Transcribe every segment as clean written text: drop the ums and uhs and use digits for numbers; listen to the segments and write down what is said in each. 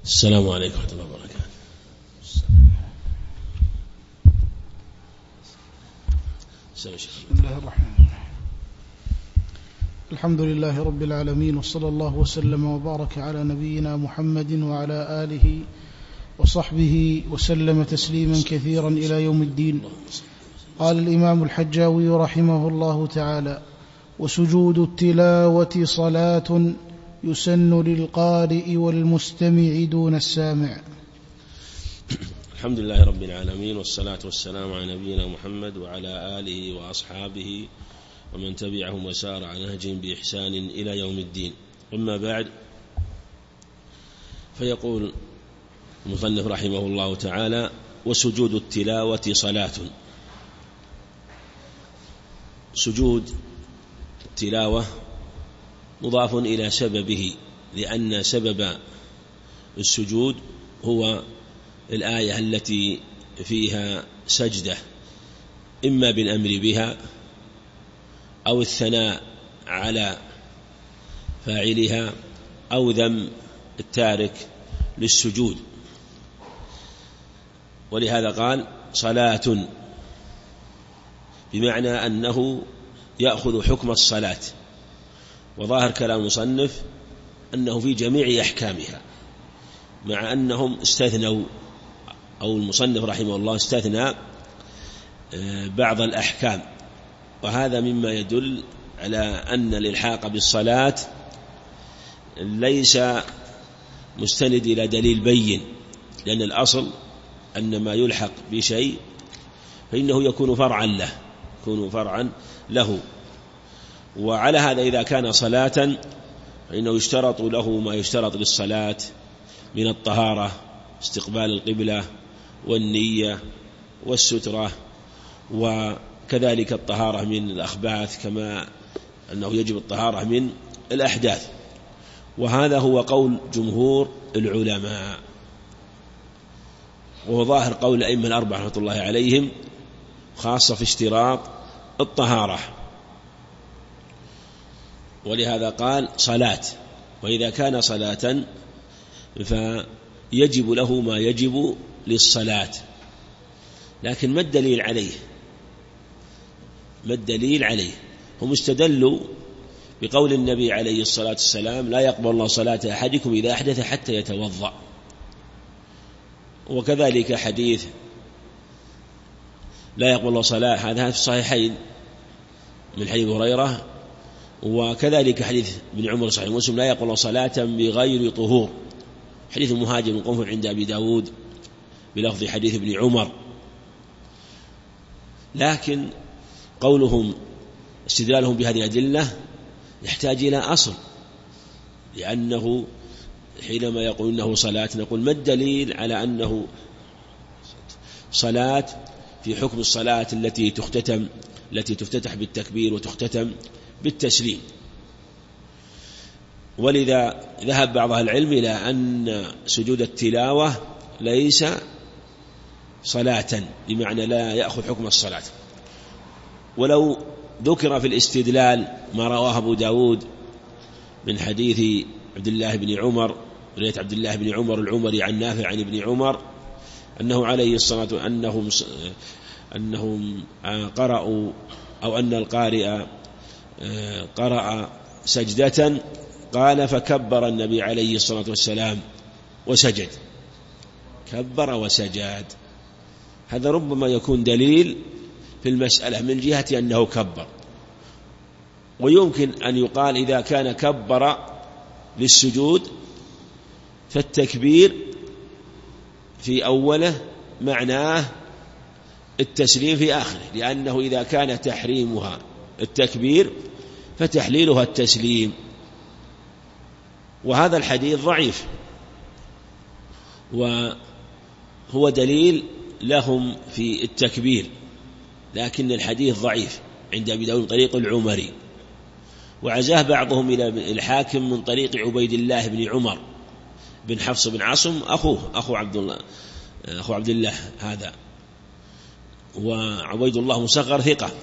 السلام عليكم ورحمة الله وبركاته. بسم الله الرحمن الرحيم. الحمد لله رب العالمين، وصلى الله وسلم وبارك على نبينا محمد وعلى آله وصحبه وسلم تسليما كثيرا إلى يوم الدين. قال الإمام الحجاوي رحمه الله تعالى: وسجود التلاوة صلاة يسن للقارئ والمستمع دون السامع. الحمد لله رب العالمين، والصلاة والسلام على نبينا محمد وعلى آله وأصحابه ومن تبعهم وسار على نهجهم بإحسان إلى يوم الدين. أما بعد، فيقول المصنف رحمه الله تعالى: وسجود التلاوة صلاة. سجود التلاوة مضاف إلى سببه، لأن سبب السجود هو الآية التي فيها سجدة، إما بالأمر بها أو الثناء على فاعلها أو ذم التارك للسجود. ولهذا قال صلاة، بمعنى أنه يأخذ حكم الصلاة. وظاهر كلام المصنف أنه في جميع أحكامها، مع أنهم استثنوا، أو المصنف رحمه الله استثنى بعض الأحكام، وهذا مما يدل على أن الإلحاق بالصلاة ليس مستند إلى دليل بين، لأن الأصل أن ما يلحق بشيء فإنه يكون فرعا له. وعلى هذا إذا كان صلاة فإنه يشترط له ما يشترط للصلاة من الطهارة، استقبال القبلة والنية والسترة، وكذلك الطهارة من الأخباث، كما أنه يجب الطهارة من الأحداث. وهذا هو قول جمهور العلماء، وهو ظاهر قول الأئمة الأربعة رحمة الله عليهم، خاصة في اشتراط الطهارة. ولهذا قال صلاة، وإذا كان صلاة فيجب له ما يجب للصلاة. لكن ما الدليل عليه؟ هم استدلوا بقول النبي عليه الصلاة والسلام: لا يقبل الله صلاة أحدكم إذا أحدث حتى يتوضأ. وكذلك حديث لا يقبل الله صلاة، هذا في الصحيحين من حديث هريرة، وكذلك حديث ابن عمر صحيح مسلم: لا يقبل الله صلاة بغير طهور. حديث المهاجر من قنفذ عند أبي داود بلفظ حديث ابن عمر. لكن قولهم استدلالهم بهذه الأدلة يحتاج إلى أصل، لأنه حينما يقول إنه صلاة نقول ما الدليل على أنه صلاة في حكم الصلاة التي تفتتح بالتكبير وتختتم بالتسليم. ولذا ذهب بعض أهل العلم إلى أن سجود التلاوة ليس صلاة، بمعنى لا يأخذ حكم الصلاة. ولو ذكر في الاستدلال ما رواه أبو داود من حديث عبد الله بن عمر، رواية عبد الله بن عمر العمري عن نافع عن ابن عمر أنه عليه الصلاة أنهم قرأوا، أو أن القارئ قرأ سجدة، قال: فكبر النبي عليه الصلاة والسلام وسجد. كبر وسجد، هذا ربما يكون دليل في المسألة من جهة أنه كبر. ويمكن أن يقال إذا كان كبر للسجود فالتكبير في أوله معناه التسليم في آخره، لأنه إذا كان تحريمها التكبير فتحليلها التسليم. وهذا الحديث ضعيف، وهو دليل لهم في التكبير، لكن الحديث ضعيف عند أبي داود من طريق العمري، وعزاه بعضهم إلى الحاكم من طريق عبيد الله بن عمر بن حفص بن عاصم، أخو عبد الله هذا، وعبيد الله مصغر ثقة.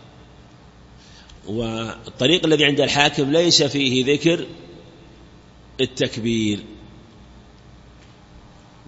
والطريق الذي عند الحاكم ليس فيه ذكر التكبير.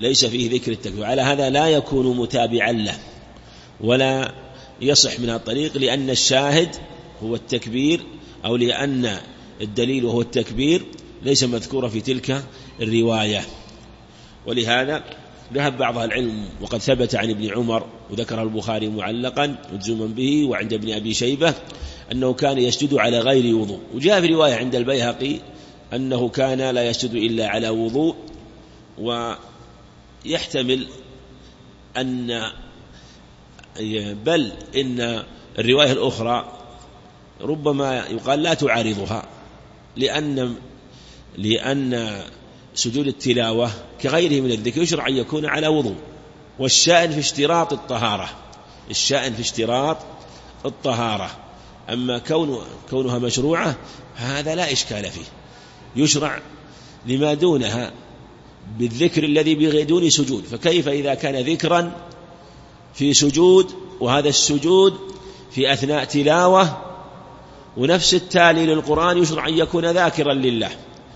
ليس فيه ذكر التكبير، على هذا لا يكون متابعا له ولا يصح من الطريق، لأن الشاهد هو التكبير، أو لأن الدليل هو التكبير ليس مذكورا في تلك الرواية. ولهذا ذهب بعض العلم، وقد ثبت عن ابن عمر وذكر البخاري معلقا مجزوما به وعند ابن أبي شيبة أنه كان يسجد على غير وضوء، وجاء في رواية عند البيهقي أنه كان لا يسجد إلا على وضوء. ويحتمل أن بل إن الرواية الأخرى ربما يقال لا تعارضها، لأن سجود التلاوة كغيره من الذكر يشرع أن يكون على وضوء، والشأن في اشتراط الطهارة، الشأن في اشتراط الطهارة. أما كونها مشروعة هذا لا إشكال فيه، يشرع لما دونها بالذكر الذي بدون سجود، فكيف إذا كان ذكرا في سجود، وهذا السجود في أثناء تلاوة، ونفس التالي للقرآن يشرع أن يكون ذاكرا لله،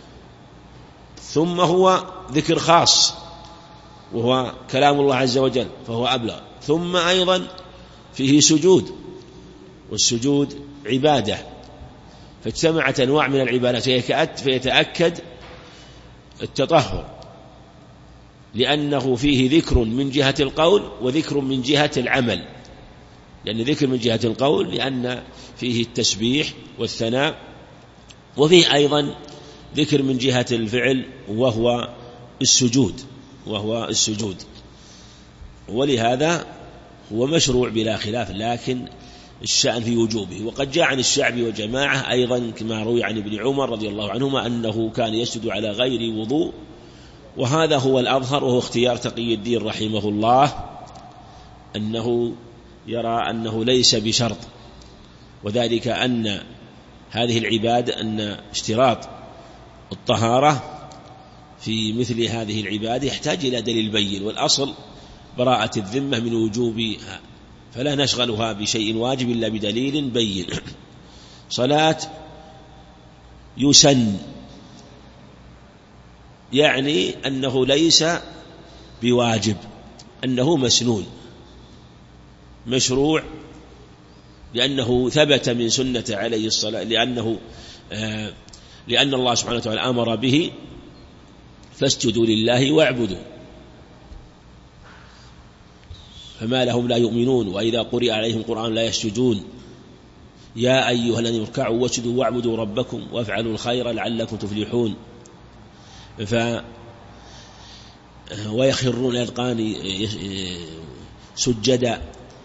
ثم هو ذكر خاص وهو كلام الله عز وجل فهو أبلغ، ثم أيضا فيه سجود، والسجود عبادة، فاجتمعت أنواع من العبادات فيتأكد التطهر، لأنه فيه ذكر من جهة القول وذكر من جهة العمل. لأن ذكر من جهة القول لأن فيه التسبيح والثناء، وفيه أيضا ذكر من جهة الفعل وهو السجود. ولهذا هو مشروع بلا خلاف، لكن الشأن في وجوبه. وقد جاء عن الشعبي وجماعة أيضا كما روي عن ابن عمر رضي الله عنهما أنه كان يسجد على غير وضوء، وهذا هو الأظهر، وهو اختيار تقي الدين رحمه الله، أنه يرى أنه ليس بشرط، وذلك أن هذه العبادة أن اشتراط الطهارة في مثل هذه العبادة يحتاج إلى دليل بين، والأصل براءة الذمة من وجوبها، فلا نشغلها بشيء واجب إلا بدليل بين. صلاة يسن يعني أنه ليس بواجب، أنه مسنون مشروع، لأنه ثبت من سنة عليه الصلاة، لأن الله سبحانه وتعالى أمر به فاسجدوا لله واعبدوا، فما لهم لا يؤمنون وإذا قرئ عليهم القرآن لا يسجدون، يا أيها الذين اركعوا واسجدوا واعبدوا ربكم وافعلوا الخير لعلكم تفلحون. ويخرون الأذقان سجدا،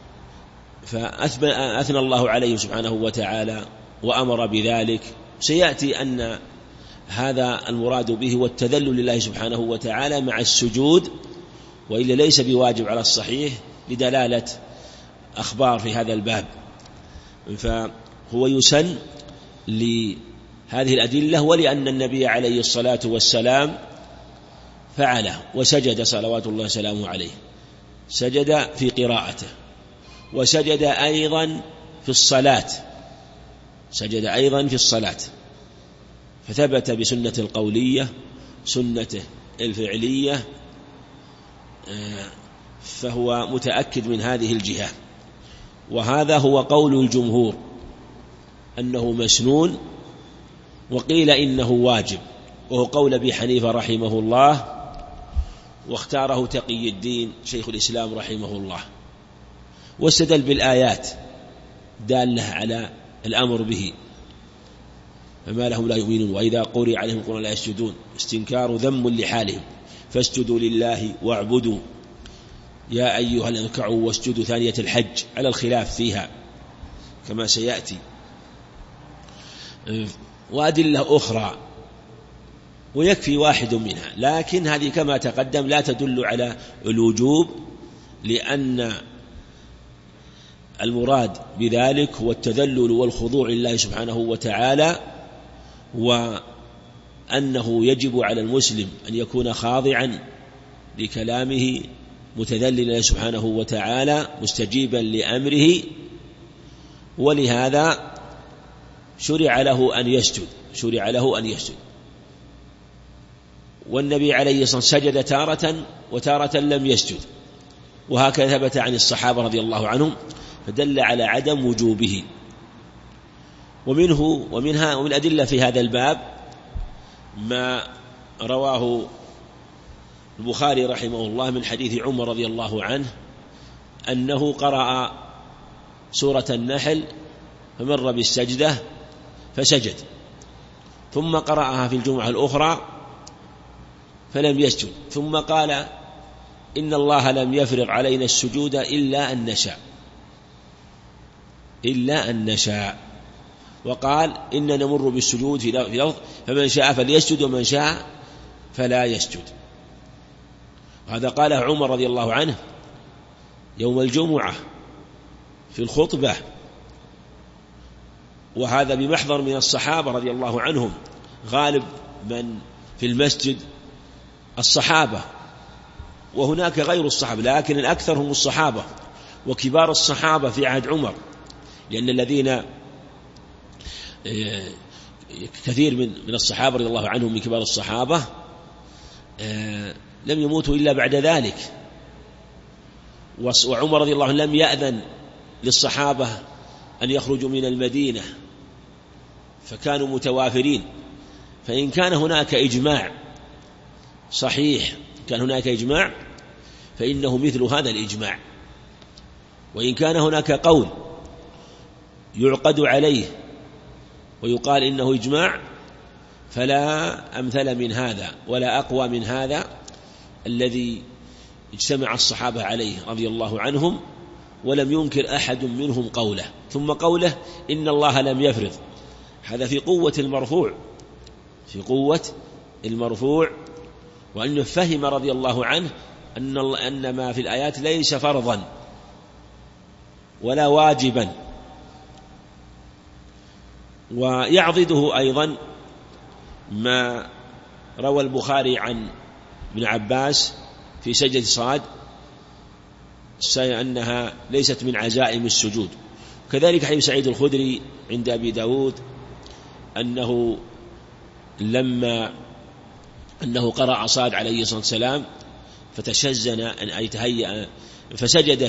فأثنى الله عليه سبحانه وتعالى وأمر بذلك. سيأتي أن هذا المراد به والتذلل لله سبحانه وتعالى مع السجود، وإلا ليس بواجب على الصحيح لدلالة أخبار في هذا الباب، فهو يسن لهذه الأدلة، ولأن النبي عليه الصلاة والسلام فعله وسجد صلوات الله وسلامه عليه، سجد في قراءته، وسجد أيضا في الصلاة، سجد أيضا في الصلاة، فثبت بسنة القولية سنته الفعلية، فهو متأكد من هذه الجهة. وهذا هو قول الجمهور أنه مسنون، وقيل إنه واجب، وهو قول أبي حنيفة رحمه الله، واختاره تقي الدين شيخ الإسلام رحمه الله، واستدل بالآيات دالة على الأمر به، فما لهم لا يؤمنون وإذا قرئ عليهم القرآن لا يسجدون، استنكار ذم لحالهم، فاسجدوا لله واعبدوا، يا أيها الذين اركعوا واسجدوا، ثانية الحج على الخلاف فيها كما سيأتي، وأدلة أخرى ويكفي واحد منها، لكن هذه كما تقدم لا تدل على الوجوب، لأن المراد بذلك هو التذلل والخضوع لله سبحانه وتعالى، وأنه يجب على المسلم أن يكون خاضعا لكلامه متذللا سبحانه وتعالى مستجيبا لأمره، ولهذا شرع له أن يسجد، والنبي عليه الصلاة والسلام سجد تارة وتارة لم يسجد، وهكذا ثبت عن الصحابة رضي الله عنهم، فدل على عدم وجوبه. ومن أدلة في هذا الباب ما رواه البخاري رحمه الله من حديث عمر رضي الله عنه أنه قرأ سورة النحل فمر بالسجدة فسجد، ثم قرأها في الجمعة الأخرى فلم يسجد، ثم قال إن الله لم يفرض علينا السجود إلا أن نشاء، وقال إن نمر بالسجود في لفظ فمن شاء فليسجد ومن شاء فلا يسجد. هذا قاله عمر رضي الله عنه يوم الجمعة في الخطبة، وهذا بمحضر من الصحابة رضي الله عنهم، غالب من في المسجد الصحابة، وهناك غير الصحابة، لكن الأكثر هم الصحابة وكبار الصحابة في عهد عمر، لأن الذين كثير من الصحابة رضي الله عنهم من كبار الصحابة لم يموتوا إلا بعد ذلك، وعمر رضي الله عنه لم يأذن للصحابة أن يخرجوا من المدينة، فكانوا متوافرين. فإن كان هناك إجماع صحيح، كان هناك إجماع فإنه مثل هذا الإجماع، وإن كان هناك قول يعقد عليه ويقال إنه إجماع فلا أمثل من هذا ولا أقوى من هذا الذي اجتمع الصحابة عليه رضي الله عنهم ولم ينكر أحد منهم قوله. ثم قوله إن الله لم يفرض، هذا في قوة المرفوع، وأنه فهم رضي الله عنه أن ما في الآيات ليس فرضا ولا واجبا. ويعضده أيضا ما روى البخاري عن ابن عباس في سجدة صاد أنها ليست من عزائم السجود. كذلك حديث سعيد الخدري عند أبي داود أنه قرأ صاد عليه الصلاة والسلام فتشزن أن يتهيأ فسجد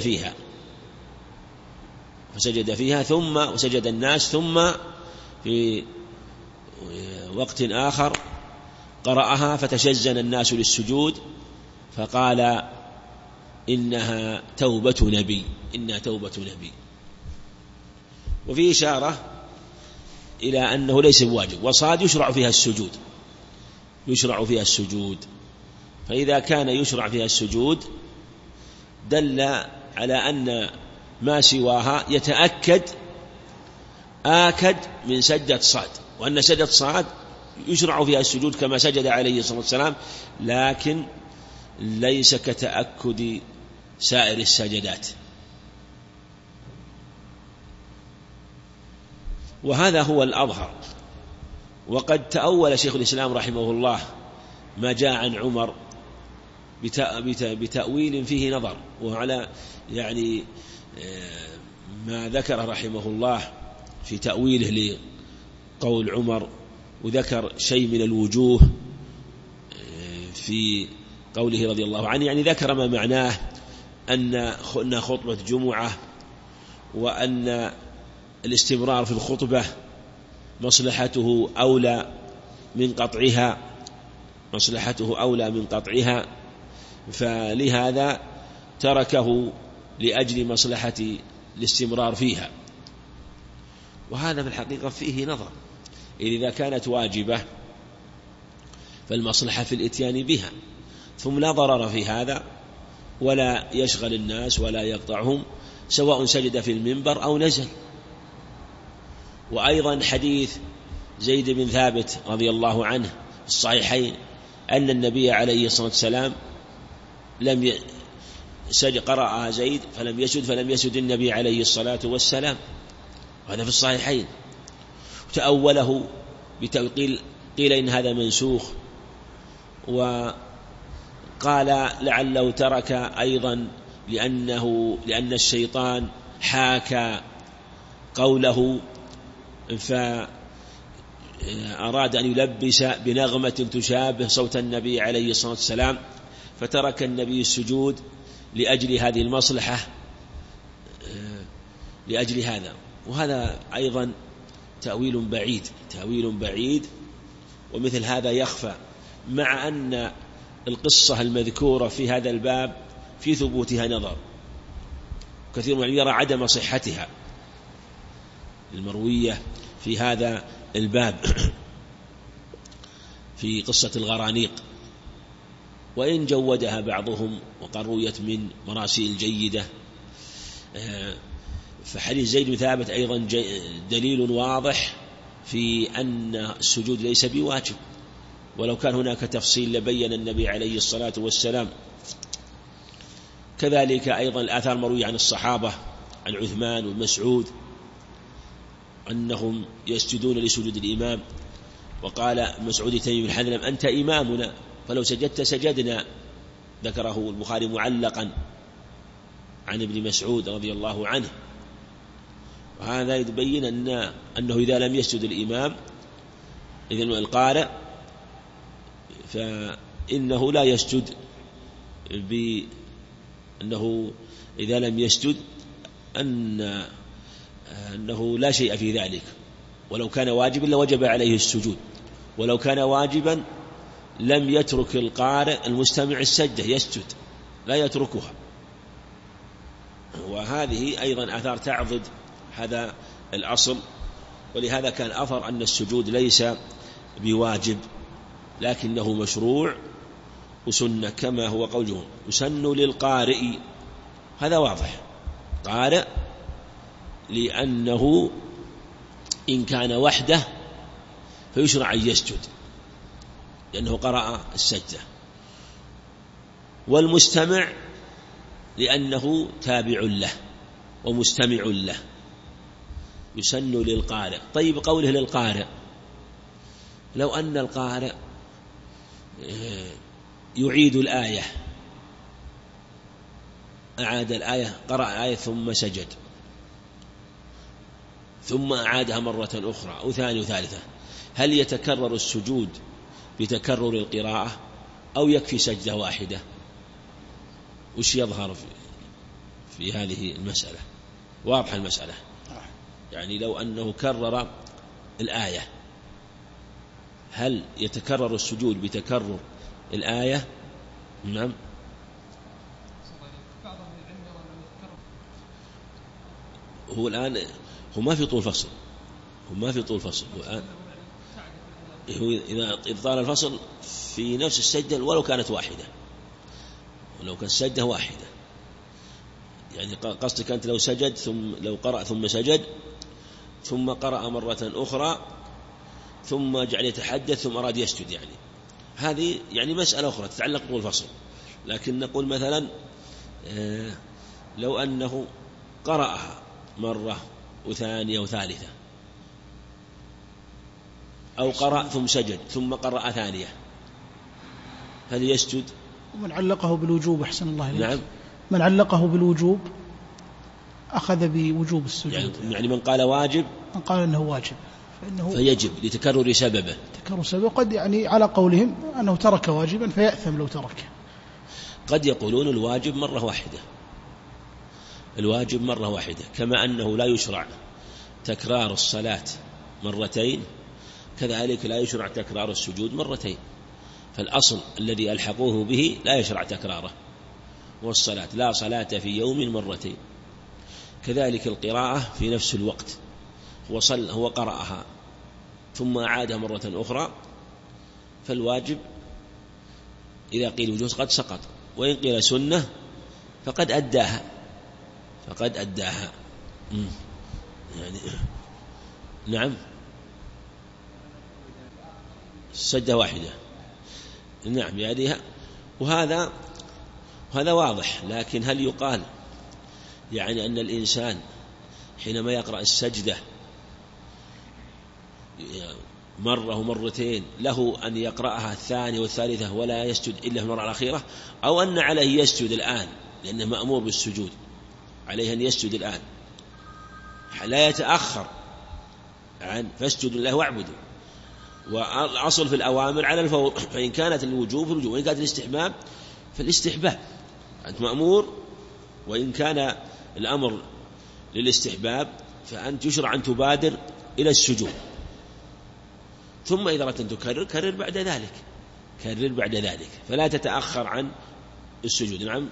فيها ثم وسجد الناس، ثم في وقت آخر قرأها فتشزن الناس للسجود فقال إنها توبة نبي. وفي إشارة إلى أنه ليس بواجب، وصاد يشرع فيها السجود، فإذا كان يشرع فيها السجود دل على أن ما سواها آكد من سجدة صاد، وأن سجدة صاد يشرع فيها السجود كما سجد عليه الصلاة والسلام، لكن ليس كتأكد سائر السجدات. وهذا هو الأظهر. وقد تأول شيخ الإسلام رحمه الله ما جاء عن عمر بتأويل فيه نظر، وعلى يعني ما ذكر رحمه الله في تأويله لقول عمر، وذكر شيء من الوجوه في قوله رضي الله عنه، يعني ذكر ما معناه أن خطبة جمعة، وأن الاستمرار في الخطبة مصلحته أولى من قطعها، فلهذا تركه لأجل مصلحة الاستمرار فيها. وهذا في الحقيقة فيه نظر، إذا كانت واجبة فالمصلحة في الإتيان بها، ثم لا ضرر في هذا ولا يشغل الناس ولا يقطعهم، سواء سجد في المنبر أو نزل. وأيضا حديث زيد بن ثابت رضي الله عنه في الصحيحين أن النبي عليه الصلاة والسلام قرأ زيد فلم يسجد النبي عليه الصلاة والسلام، وهذا في الصحيحين. تأوله بتوقيل، قيل إن هذا منسوخ، وقال لعله ترك أيضا لأن الشيطان حاكى قوله أراد أن يلبس بنغمة تشابه صوت النبي عليه الصلاة والسلام، فترك النبي السجود لأجل هذه المصلحة، لأجل هذا. وهذا أيضا تأويل بعيد، ومثل هذا يخفى، مع أن القصة المذكورة في هذا الباب في ثبوتها نظر، كثير من يرى عدم صحتها المروية في هذا الباب في قصة الغرانيق، وإن جودها بعضهم وقال رويت من مراسيل جيدة. فحديث زيد بن ثابت أيضا دليل واضح في أن السجود ليس بواجب، ولو كان هناك تفصيل لبين النبي عليه الصلاة والسلام. كذلك أيضا الآثار مروية عن الصحابة عن عثمان ومسعود أنهم يسجدون لسجود الإمام، وقال مسعود تيمي بن حذلم أنت إمامنا فلو سجدت سجدنا، ذكره البخاري معلقا عن ابن مسعود رضي الله عنه. وهذا يبين أنه إذا لم يسجد الإمام إذن القارئ فإنه لا يسجد، أنه إذا لم يسجد أنه لا شيء في ذلك، ولو كان واجبا لوجب عليه السجود، ولو كان واجبا لم يترك القارئ المستمع السجدة، يسجد لا يتركها. وهذه أيضا آثار تعضد هذا الأصل، ولهذا كان أثر أن السجود ليس بواجب لكنه مشروع وسنة، كما هو قوله يسن للقارئ، هذا واضح، قارئ لأنه إن كان وحده فيشرع أن يسجد لأنه قرأ السجدة، والمستمع لأنه تابع له ومستمع له، يسن للقارئ. طيب قوله للقارئ، لو أن القارئ يعيد الآية، أعاد الآية، قرأ الآية ثم سجد ثم أعادها مرة أخرى أو ثانية وثالثة، هل يتكرر السجود بتكرر القراءة أو يكفي سجدة واحدة؟ وش يظهر في هذه المسألة؟ واضح المسألة، يعني لو أنه كرر الآية هل يتكرر السجود بتكرر الآية؟ نعم. هو الآن هو ما في طول فصل، هو إذا طال الفصل في نفس السجدة ولو كانت واحدة، ولو كانت السجدة واحدة، يعني قصدك أنت لو سجد ثم لو قرأ ثم سجد ثم قرأ مرة أخرى ثم جعل يتحدث ثم أراد يسجد، يعني هذه يعني مسألة أخرى تتعلق طول الفصل. لكن نقول مثلا لو أنه قرأها مرة وثانية وثالثة، أو قرأ ثم سجد ثم قرأ ثانية، هل يسجد؟ ومن علقه بالوجوب أحسن الله إليك. نعم. من علقه بالوجوب أخذ بوجوب السجود، يعني من قال واجب، من قال أنه واجب فيجب لتكرر سببه، قد يعني على قولهم أنه ترك واجبا فيأثم لو تركه. قد يقولون الواجب مرة واحدة، كما أنه لا يشرع تكرار الصلاة مرتين، كذلك لا يشرع تكرار السجود مرتين، فالأصل الذي ألحقوه به لا يشرع تكراره، والصلاة لا صلاة في يوم مرتين. كذلك القراءة في نفس الوقت، هو قرأها ثم أعادها مرة أخرى، فالواجب إذا قيل وجوب قد سقط، وإن قيل سنة فقد أداها يعني نعم سجدة واحدة، نعم يعني وهذا واضح. لكن هل يقال يعني أن الإنسان حينما يقرأ السجدة مرة ومرتين له أن يقرأها الثانية والثالثة ولا يسجد إلا في المرة الأخيرة، أو أن عليه يسجد الآن لأنه مأمور بالسجود، عليه أن يسجد الآن لا يتأخر عن فاسجدوا الله واعبدوا، والأصل في الأوامر على الفور، فإن كانت الوجوب في الوجوب، وإن كانت الاستحباب فالاستحباب، أنت مأمور، وإن كان الأمر للاستحباب فأنت يشرع أن تبادر إلى السجود، ثم إذا أردت أن تكرر كرر بعد ذلك، كرر بعد ذلك، فلا تتأخر عن السجود. نعم.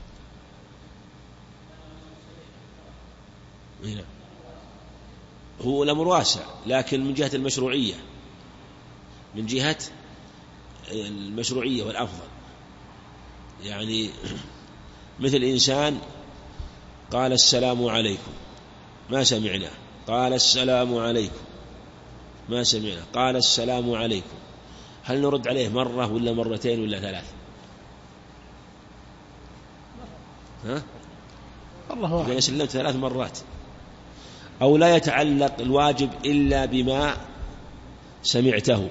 هنا هو الأمر واسع، لكن من جهة المشروعية، من جهة المشروعية والأفضل، يعني مثل إنسان قال السلام عليكم ما سمعنا، قال السلام عليكم ما سمعنا، قال السلام عليكم، هل نرد عليه مرة ولا مرتين ولا ثلاث؟ الله إذا سلمت 3 مرات. أو لا يتعلق الواجب إلا بما سمعته،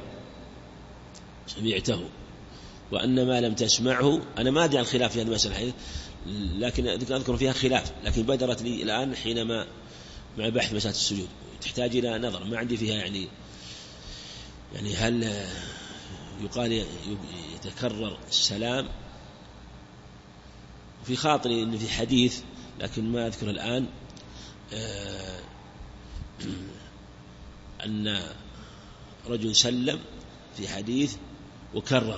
وأن ما لم تسمعه، أنا ما أدري عن خلاف في هذه المسألة، لكن أذكر فيها خلاف، لكن بدرت لي الآن حينما مع بحث مسألة السجود، تحتاج إلى نظر، ما عندي فيها يعني هل يقال يتكرر السلام؟ في خاطري إن في حديث لكن ما أذكر الآن، أن رجل سلم في حديث وكرر،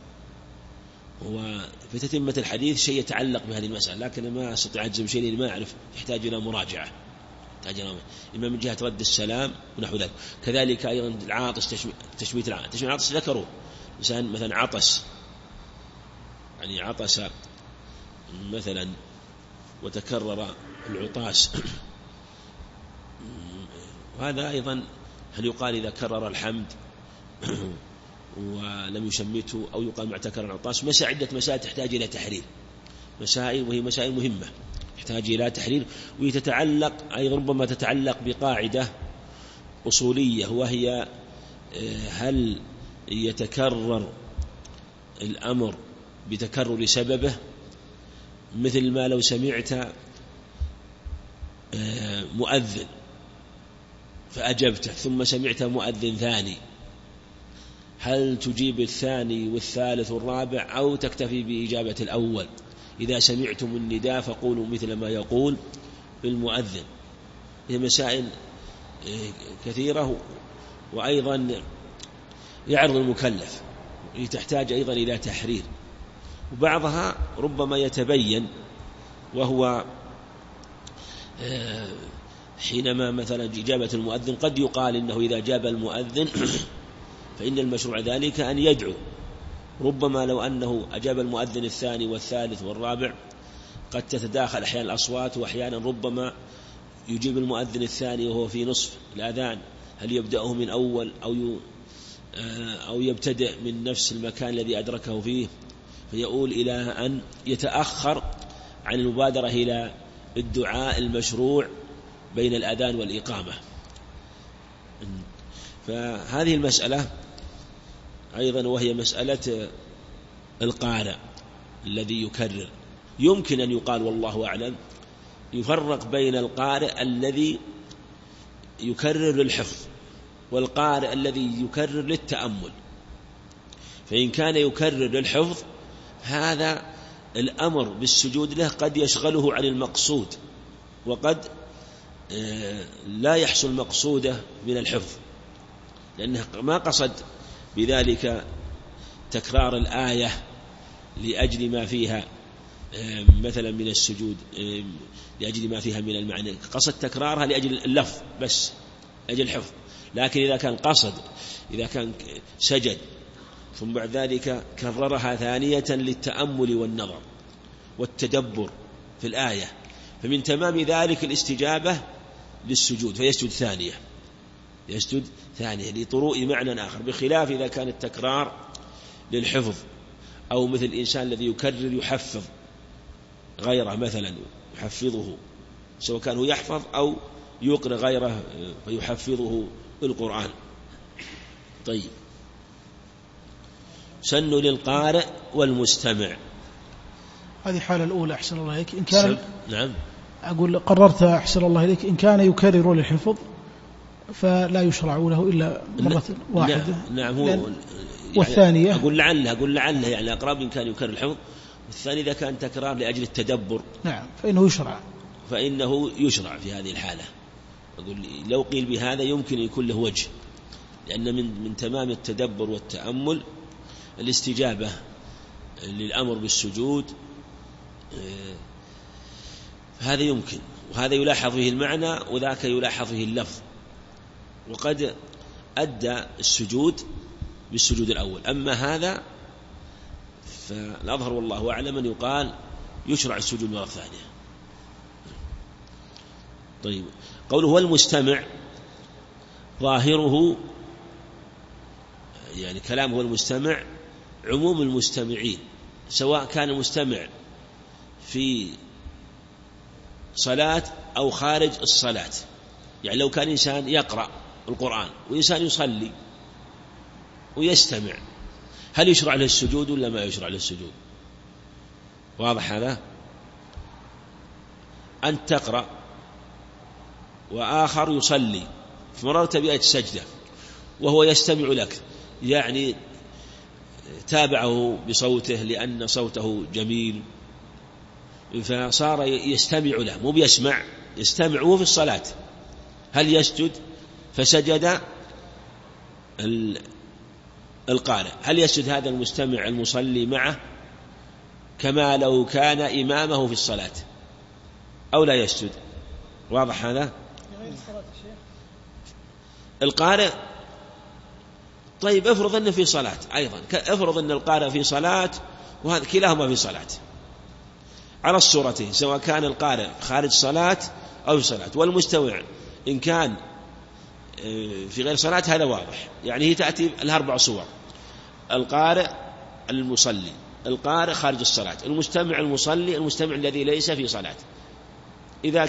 وفي تتمة الحديث شيء يتعلق بهذه المسألة، لكن ما أستطيع أجزم شيء لأني ما أعرف، يحتاج إلى مراجعة، إما من جهة رد السلام ونحو ذلك. كذلك أيضا العاطس، تشميت العاطس ذكروا، إنسان مثلا عطس، يعني عطس مثلا وتكرر العطاس، وهذا أيضا هل يقال إذا كرر الحمد ولم يشمته، أو يقال مع تكرر العطاس؟ عدة مسائل تحتاج إلى تحرير، مسائل وهي مسائل مهمة تحتاج إلى تحرير، وتتعلق أيضا ربما تتعلق بقاعدة أصولية، وهي هل يتكرر الأمر بتكرر سببه، مثل ما لو سمعت مؤذن فأجبته ثم سمعت مؤذن ثاني، هل تجيب الثاني والثالث والرابع أو تكتفي بإجابة الأول؟ إذا سمعتم النداء فقولوا مثل ما يقول المؤذن. هي مسائل كثيرة، وأيضا يعرض المكلف، تحتاج أيضا إلى تحرير، وبعضها ربما يتبين، وهو حينما مثلا إجابة المؤذن قد يقال إنه إذا جاب المؤذن فإن المشروع ذلك أن يدعو، ربما لو أنه أجاب المؤذن الثاني والثالث والرابع قد تتداخل أحيانا الأصوات، وأحيانا ربما يجيب المؤذن الثاني وهو في نصف الأذان، هل يبدأه من أول أو يبتدئ من نفس المكان الذي أدركه فيه، فيؤول إلى أن يتأخر عن المبادرة إلى الدعاء المشروع بين الأذان والإقامة. فهذه المسألة أيضا وهي مسألة القارئ الذي يكرر، يمكن أن يقال والله أعلم يفرق بين القارئ الذي يكرر للحفظ والقارئ الذي يكرر للتأمل. فإن كان يكرر للحفظ هذا الأمر بالسجود له قد يشغله عن المقصود، وقد لا يحصل مقصوده من الحفظ، لأنه ما قصد بذلك تكرار الآية لأجل ما فيها مثلا من السجود، لأجل ما فيها من المعنى، قصد تكرارها لأجل اللفظ بس، لأجل الحفظ. لكن إذا كان قصد، إذا كان سجد ثم بعد ذلك كررها ثانية للتأمل والنظر والتدبر في الآية، فمن تمام ذلك الاستجابة للسجود، فيسجد ثانية لطروء معنى آخر، بخلاف إذا كان التكرار للحفظ، أو مثل الإنسان الذي يكرر يحفظ غيره مثلا، يحفظه سواء كان هو يحفظ أو يقرأ غيره فيحفظه القرآن. طيب، سن للقارئ والمستمع، هذه حالة الأولى. أحسن الله إليك. إن كان نعم، أقول قررت أحسن الله إليك، إن كان يكرر للحفظ فلا يشرع له إلا مرة واحدة. نعم هو والثانية أقول لعله يعني أقرب إن كان يكرر الحفظ، والثاني إذا كان تكرار لأجل التدبر نعم فإنه يشرع في هذه الحالة. أقول لو قيل بهذا يمكن يكون له وجه، لأن من تمام التدبر والتأمل الاستجابة للأمر بالسجود، هذا يمكن، وهذا يلاحظ فيه المعنى وذاك يلاحظ فيه اللفظ، وقد أدى السجود بالسجود الأول. أما هذا فالأظهر والله أعلم أن يقال يشرع السجود مرة ثانية. طيب، قوله هو المستمع ظاهره يعني كلامه هو المستمع عموم المستمعين، سواء كان المستمع في صلاة أو خارج الصلاة. يعني لو كان إنسان يقرأ القرآن وإنسان يصلي ويستمع، هل يشرع له السجود ولا ما يشرع له السجود؟ واضح هذا؟ أنت تقرأ وآخر يصلي، فمررت بآية السجدة وهو يستمع لك، يعني تابعه بصوته لأن صوته جميل، فصار يستمع له، مو بيسمع، يستمع وهو في الصلاة. هل يسجد؟ فسجد القارئ، هل يسجد هذا المستمع المصلي معه كما لو كان إمامه في الصلاة أو لا يسجد؟ واضح هذا؟ القارئ طيب افرض أنه في صلاة أيضا، افرض أن القارئ في صلاة وهذا كلاهما في صلاة، على الصورتين، سواء كان القارئ خارج صلاة أو في صلاة. والمستمع إن كان في غير صلاة هذا واضح، يعني هي تأتي الأربع صور: القارئ المصلي، القارئ خارج الصلاة، المستمع المصلي، المستمع الذي ليس في صلاة. إذا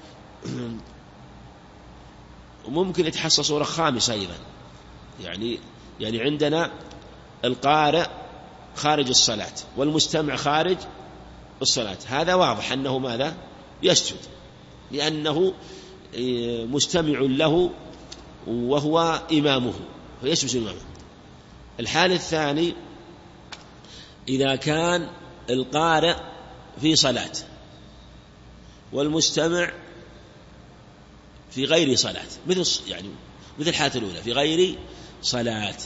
ممكن يتحصل صورة خامسة أيضا، يعني عندنا القارئ خارج الصلاة والمستمع خارج الصلاة، هذا واضح أنه ماذا؟ يسجد، لأنه مستمع له وهو إمامه فيسجد إمامه. الحال الثاني إذا كان القارئ في صلاة والمستمع في غير صلاة، مثل الحالة الأولى، في غير صلاة،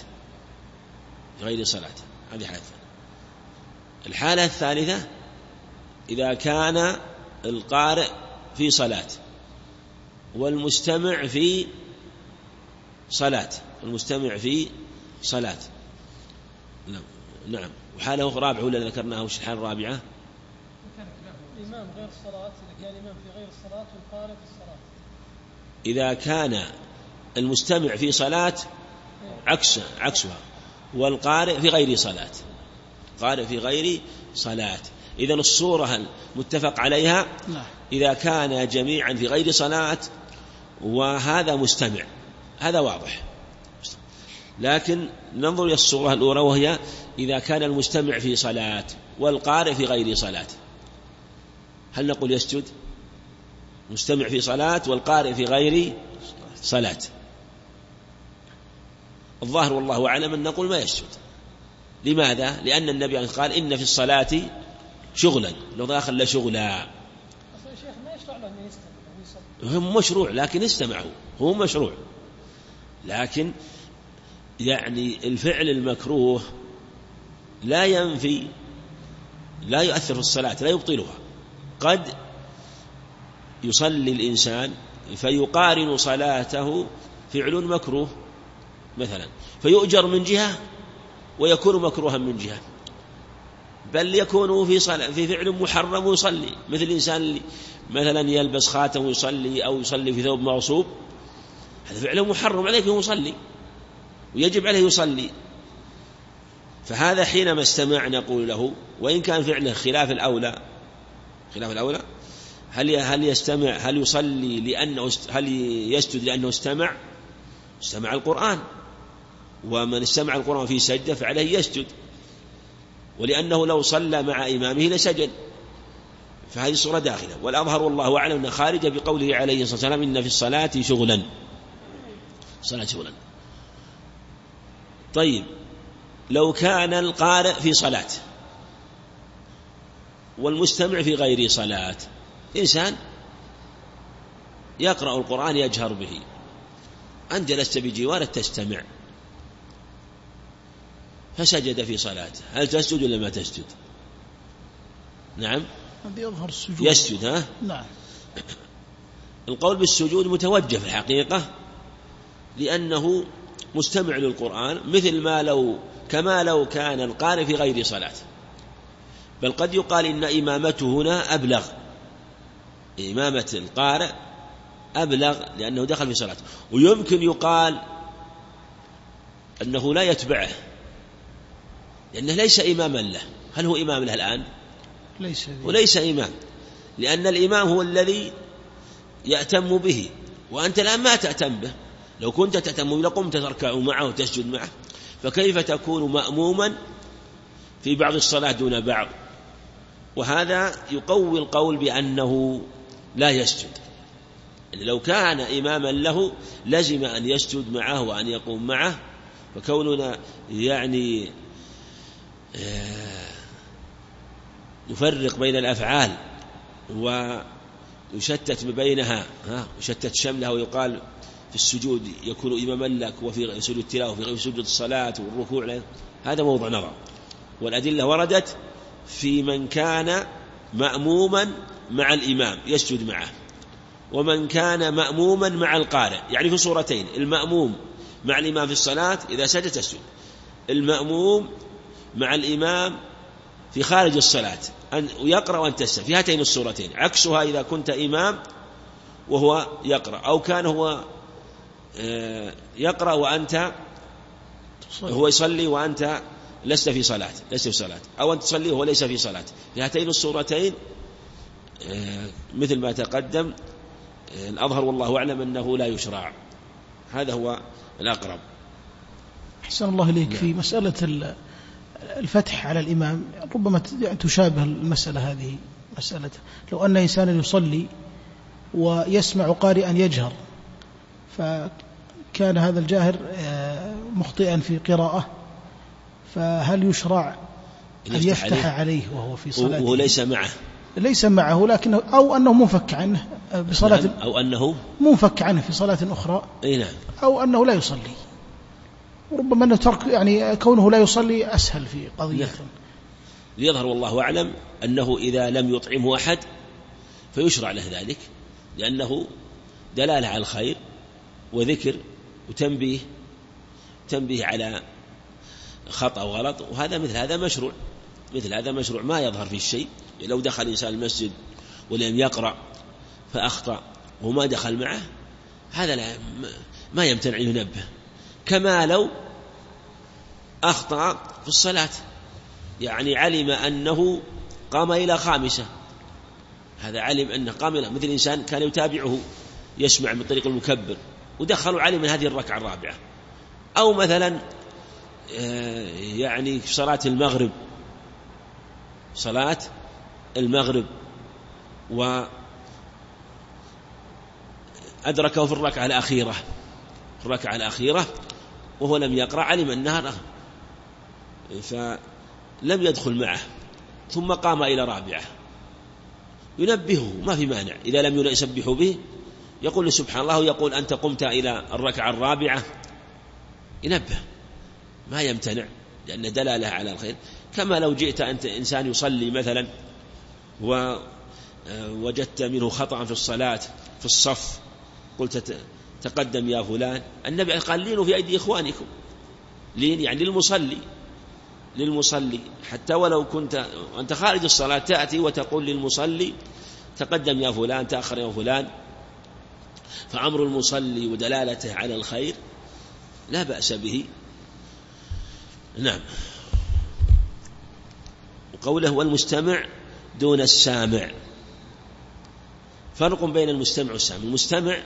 هذه حالة. الحالة الثالثة إذا كان القارئ في صلاة والمستمع في صلاة، نعم. وحالة رابعة ولا ذكرناها، وش الحالة الرابعة؟ الإمام غير الصلاة، إذا كان الإمام في غير الصلاة والقارئ في الصلاة. إذا كان المستمع في صلاة عكسها، والقارئ في غير صلاة، إذن الصورة المتفق عليها إذا كان جميعا في غير صلاة وهذا مستمع، هذا واضح. لكن ننظر إلى الصورة الأولى، وهي إذا كان المستمع في صلاة والقارئ في غير صلاة، هل نقول يسجد؟ مستمع في صلاة والقارئ في غير صلاة، الظاهر والله أعلم أن نقول ما يسجد. لماذا؟ لأن النبي قال إن في الصلاة شغلا، لو داخل لشغلا. أصلا الشيخ ما يشرع له أن يستمع، هم مشروع، لكن استمعوا، هو مشروع، لكن يعني الفعل المكروه لا ينفي، لا يؤثر في الصلاة، لا يبطلها. قد يصلي الإنسان فيقارن صلاته فعل مكروه مثلا، فيؤجر من جهة ويكون مكروها من جهة، بل يكون في فعل محرم ويصلي، مثل الإنسان اللي مثلا يلبس خاتم ويصلي، أو يصلي في ثوب مغصوب، هذا فعله محرم عليه يصلي ويجب عليه يصلي. فهذا حينما استمع نقول له، وإن كان فعله خلاف الأولى، هل يستمع، هل يصلي لأنه، هل يسجد لأنه استمع القرآن، ومن استمع القرآن في سجدة فعليه يسجد، ولأنه لو صلى مع إمامه لسجد، فهذه الصورة داخلة. والأظهر والله أعلم أن خارجة بقوله عليه الصلاة والسلام إن في الصلاة شغلا، صلاة شغلا. طيب لو كان القارئ في صلاة والمستمع في غير صلاة، إنسان يقرأ القرآن يجهر به، أنت جلست بجواره تستمع فسجد في صلاته، هل تسجد ولا ما تسجد؟ نعم يظهر السجود يسجد. ها؟ نعم. القول بالسجود متوجه في الحقيقة، لأنه مستمع للقرآن، مثل ما كما لو كان القارئ في غير صلاة. بل قد يقال إن إمامته هنا أبلغ، إمامة القارئ أبلغ لأنه دخل في صلاة. ويمكن يقال أنه لا يتبعه لأنه ليس إماما له. هل هو إمام له الآن؟ وليس إمام، لأن الإمام هو الذي يأتم به، وأنت الآن ما تأتم به. لو كنت تأتم به لقمت تركع معه وتسجد معه، فكيف تكون مأموما في بعض الصلاة دون بعض؟ وهذا يقوي القول بأنه لا يسجد. يعني لو كان إماما له لزم أن يسجد معه وأن يقوم معه. فكوننا يعني يفرق بين الأفعال ويشتت بينها، يشتت شملها، ويقال في السجود يكون إماما لك وفي سجود التلاوة وفي سجود الصلاة والركوع، هذا موضع نظر. والأدلة وردت في من كان مأموما مع الإمام يسجد معه، ومن كان مأموما مع القارئ، يعني في صورتين: المأموم مع الإمام في الصلاة إذا سجد تسجد، المأموم مع الإمام في خارج الصلاة أن يقرأ وأن تسجد، في هاتين الصورتين. عكسها إذا كنت إمام وهو يقرأ، أو كان هو يقرأ وأنت هو يصلي وأنت لست في صلاة، أو أنت تصلي وهو ليس في صلاة. في هاتين الصورتين مثل ما تقدم الأظهر والله أعلم أنه لا يشرع. هذا هو الأقرب. أحسن الله إليك. في مسألة الفتح على الإمام ربما تشابه المسألة هذه، مسألة لو أن إنسانا يصلي ويسمع قارئا يجهر، فكان هذا الجاهر مخطئا في قراءة، فهل يشرع أن يفتح عليه وهو في صلاته وهو ليس معه لكنه أو أنه منفك عنه بصلاة، نعم، أو أنه منفك عنه في صلاة أخرى، نعم، أو أنه لا يصلي؟ وربما أنه ترك يعني كونه لا يصلي أسهل في قضية. نعم. ليظهر والله أعلم أنه إذا لم يطعمه أحد فيشرع له ذلك، لأنه دلالة على الخير وذكر وتنبيه على خطأ وغلط. وهذا مثل هذا مشروع ما يظهر فيه الشيء. لو دخل إنسان المسجد ولم يقرأ فأخطأ وما دخل معه، هذا ما يمتنع ينبه. كما لو أخطأ في الصلاة، يعني علم أنه قام إلى خامسة، هذا علم أنه قام إلى، مثل إنسان كان يتابعه يسمع من طريق المكبر ودخلوا علم من هذه الركعة الرابعة. أو مثلا يعني في صلاة المغرب وأدركه في الركعة الأخيرة وهو لم يقرأ، علم أنها فلم يدخل معه، ثم قام إلى رابعة، ينبهه ما في مانع. إذا لم يسبح به يقول له سبحان الله، ويقول أنت قمت إلى الركعة الرابعة، ينبه، ما يمتنع، لأن دلالة على الخير. كما لو جئت أنت إنسان يصلي مثلا ووجدت منه خطأ في الصلاة في الصف، قلت تقدم يا فلان، النبي قال لينوا في أيدي إخوانكم، لين يعني للمصلي حتى ولو كنت أنت خارج الصلاة تأتي وتقول للمصلي تقدم يا فلان، تأخر يا فلان. فأمر المصلي ودلالته على الخير لا بأس به. نعم. وقوله والمستمع دون السامع، فرق بين المستمع والسامع. المستمع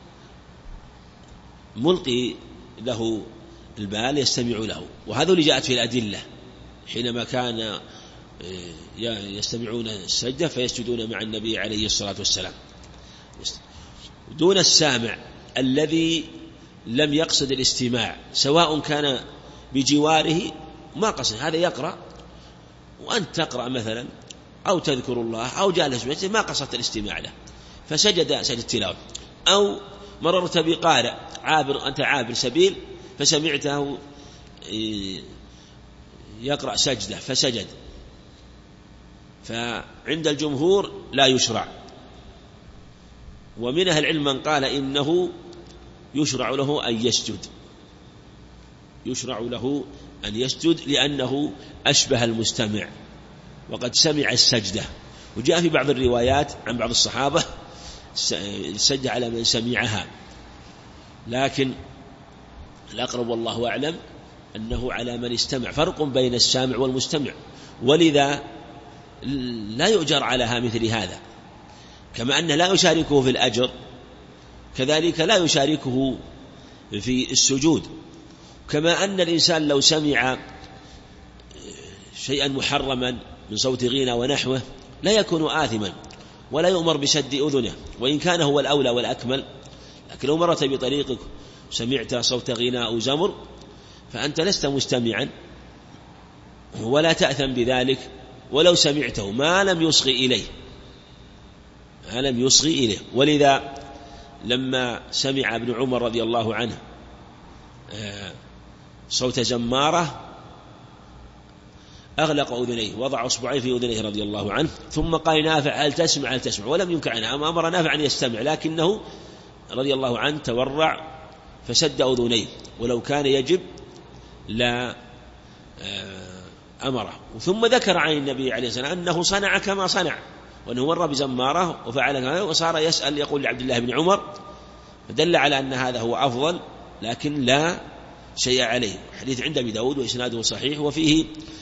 ملقي له البال يستمع له، وهذا اللي جاءت في الأدلة حينما كان يستمعون السجدة فيسجدون مع النبي عليه الصلاة والسلام. دون السامع الذي لم يقصد الاستماع، سواء كان بجواره ما قصد، هذا يقرأ وأنت تقرأ مثلا أو تذكر الله أو جالس ما قصدت الاستماع له فسجد سجد التلاوة، أو مررت بقارئ أنت عابر سبيل فسمعته يقرأ سجدة فسجد، فعند الجمهور لا يشرع. ومن أهل العلم من قال إنه يشرع له أن يسجد، يشرع له أن يسجد لأنه أشبه المستمع وقد سمع السجدة. وجاء في بعض الروايات عن بعض الصحابة السجد على من سمعها، لكن الأقرب والله أعلم أنه على من استمع، فرق بين السامع والمستمع، ولذا لا يؤجر على مثل هذا، كما أنه لا يشاركه في الأجر كذلك لا يشاركه في السجود. كما أن الإنسان لو سمع شيئا محرما من صوت غنى ونحوه لا يكون آثما ولا يؤمر بسد أذنه، وإن كان هو الأولى والأكمل، لكن لو مرت بطريقك سمعت صوت غنى أو زمر فأنت لست مستمعا ولا تأثم بذلك ولو سمعته ما لم يصغي إليه. ولذا لما سمع ابن عمر رضي الله عنه صوت زمارة أغلق أذنيه، وضع أصبعيه في أذنيه رضي الله عنه، ثم قال نافع هل تسمع ولم ينكر عنه، أمر نافع أن يستمع، لكنه رضي الله عنه تورع فسد أذنيه، ولو كان يجب لا أمره. ثم ذكر عن النبي عليه الصلاة والسلام أنه صنع كما صنع، وأنه مر بزمارة وفعل كذا، وصار يسأل يقول لعبد الله بن عمر، فدل على أن هذا هو أفضل لكن لا شيء عليه. حديث عند أبي داود وإسناده صحيح، وفيه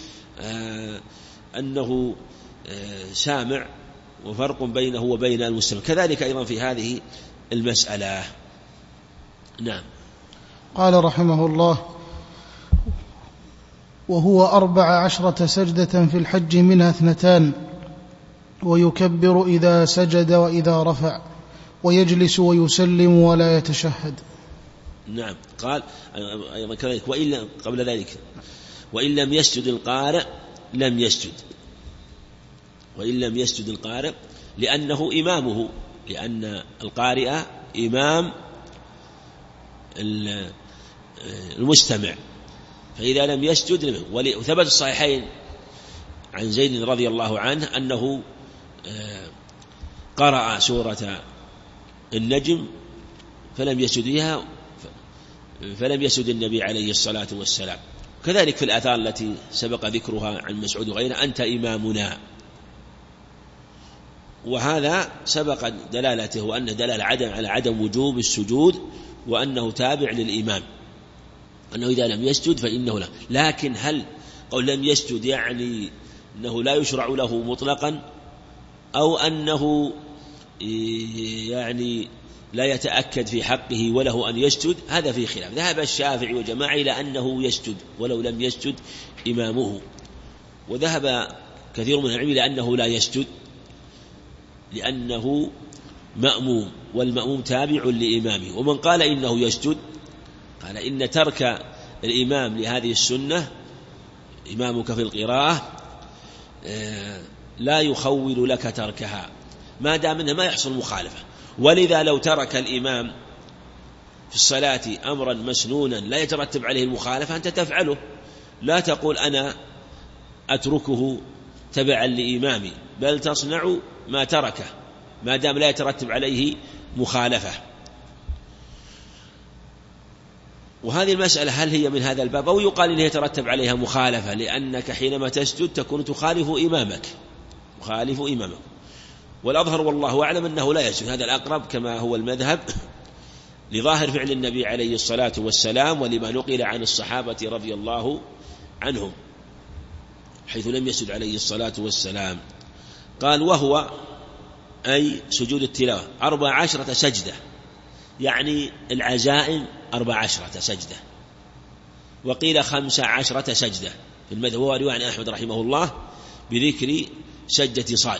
أنه سامع وفرق بينه وبين المستمع، كذلك أيضا في هذه المسألة. نعم. قال رحمه الله: وهو 14 سجدة في الحج منها 2، ويكبر إذا سجد وإذا رفع، ويجلس ويسلم ولا يتشهد. نعم. قال أيضا كذلك قبل ذلك وإن لم يسجد القارئ لم يسجد، وإن لم يسجد القارئ لأنه إمامه، لأن القارئ إمام المستمع، فإذا لم يسجد. وثبت الصحيحين عن زيد رضي الله عنه أنه قرأ سورة النجم فلم يسجد النبي عليه الصلاة والسلام. كذلك في الآثار التي سبق ذكرها عن مسعود وغيره أنت إمامنا، وهذا سبق دلالته أن دلالة على عدم وجوب السجود، وأنه تابع للإمام، أنه إذا لم يسجد فإنه لا. لكن هل قول لم يسجد يعني أنه لا يشرع له مطلقا، أو أنه يعني لا يتأكد في حقه وله أن يسجد؟ هذا في خلاف. ذهب الشافعي وجماعة إلى أنه يسجد ولو لم يسجد إمامه، وذهب كثير من العلم إلى أنه لا يسجد لأنه مأموم، والمأموم تابع لإمامه. ومن قال إنه يسجد قال إن ترك الإمام لهذه السنة، إمامك في القراءة، لا يخول لك تركها ما دام أنه ما يحصل مخالفة. ولذا لو ترك الإمام في الصلاة أمرا مسنونا لا يترتب عليه المخالفة أنت تفعله، لا تقول أنا أتركه تبعا لإمامي، بل تصنع ما تركه ما دام لا يترتب عليه مخالفة. وهذه المسألة هل هي من هذا الباب، أو يقال إنها يترتب عليها مخالفة، لأنك حينما تسجد تكون تخالف إمامك. والأظهر والله أعلم أنه لا يسجد، هذا الأقرب كما هو المذهب لظاهر فعل النبي عليه الصلاة والسلام، ولما نقل عن الصحابة رضي الله عنهم حيث لم يسجد عليه الصلاة والسلام. قال وهو أي سجود التلاوة 14 سجدة، يعني العزائم 14 سجدة، وقيل 15 سجدة في المذهب، هو رواية عن أحمد رحمه الله بذكر سجدة صاد.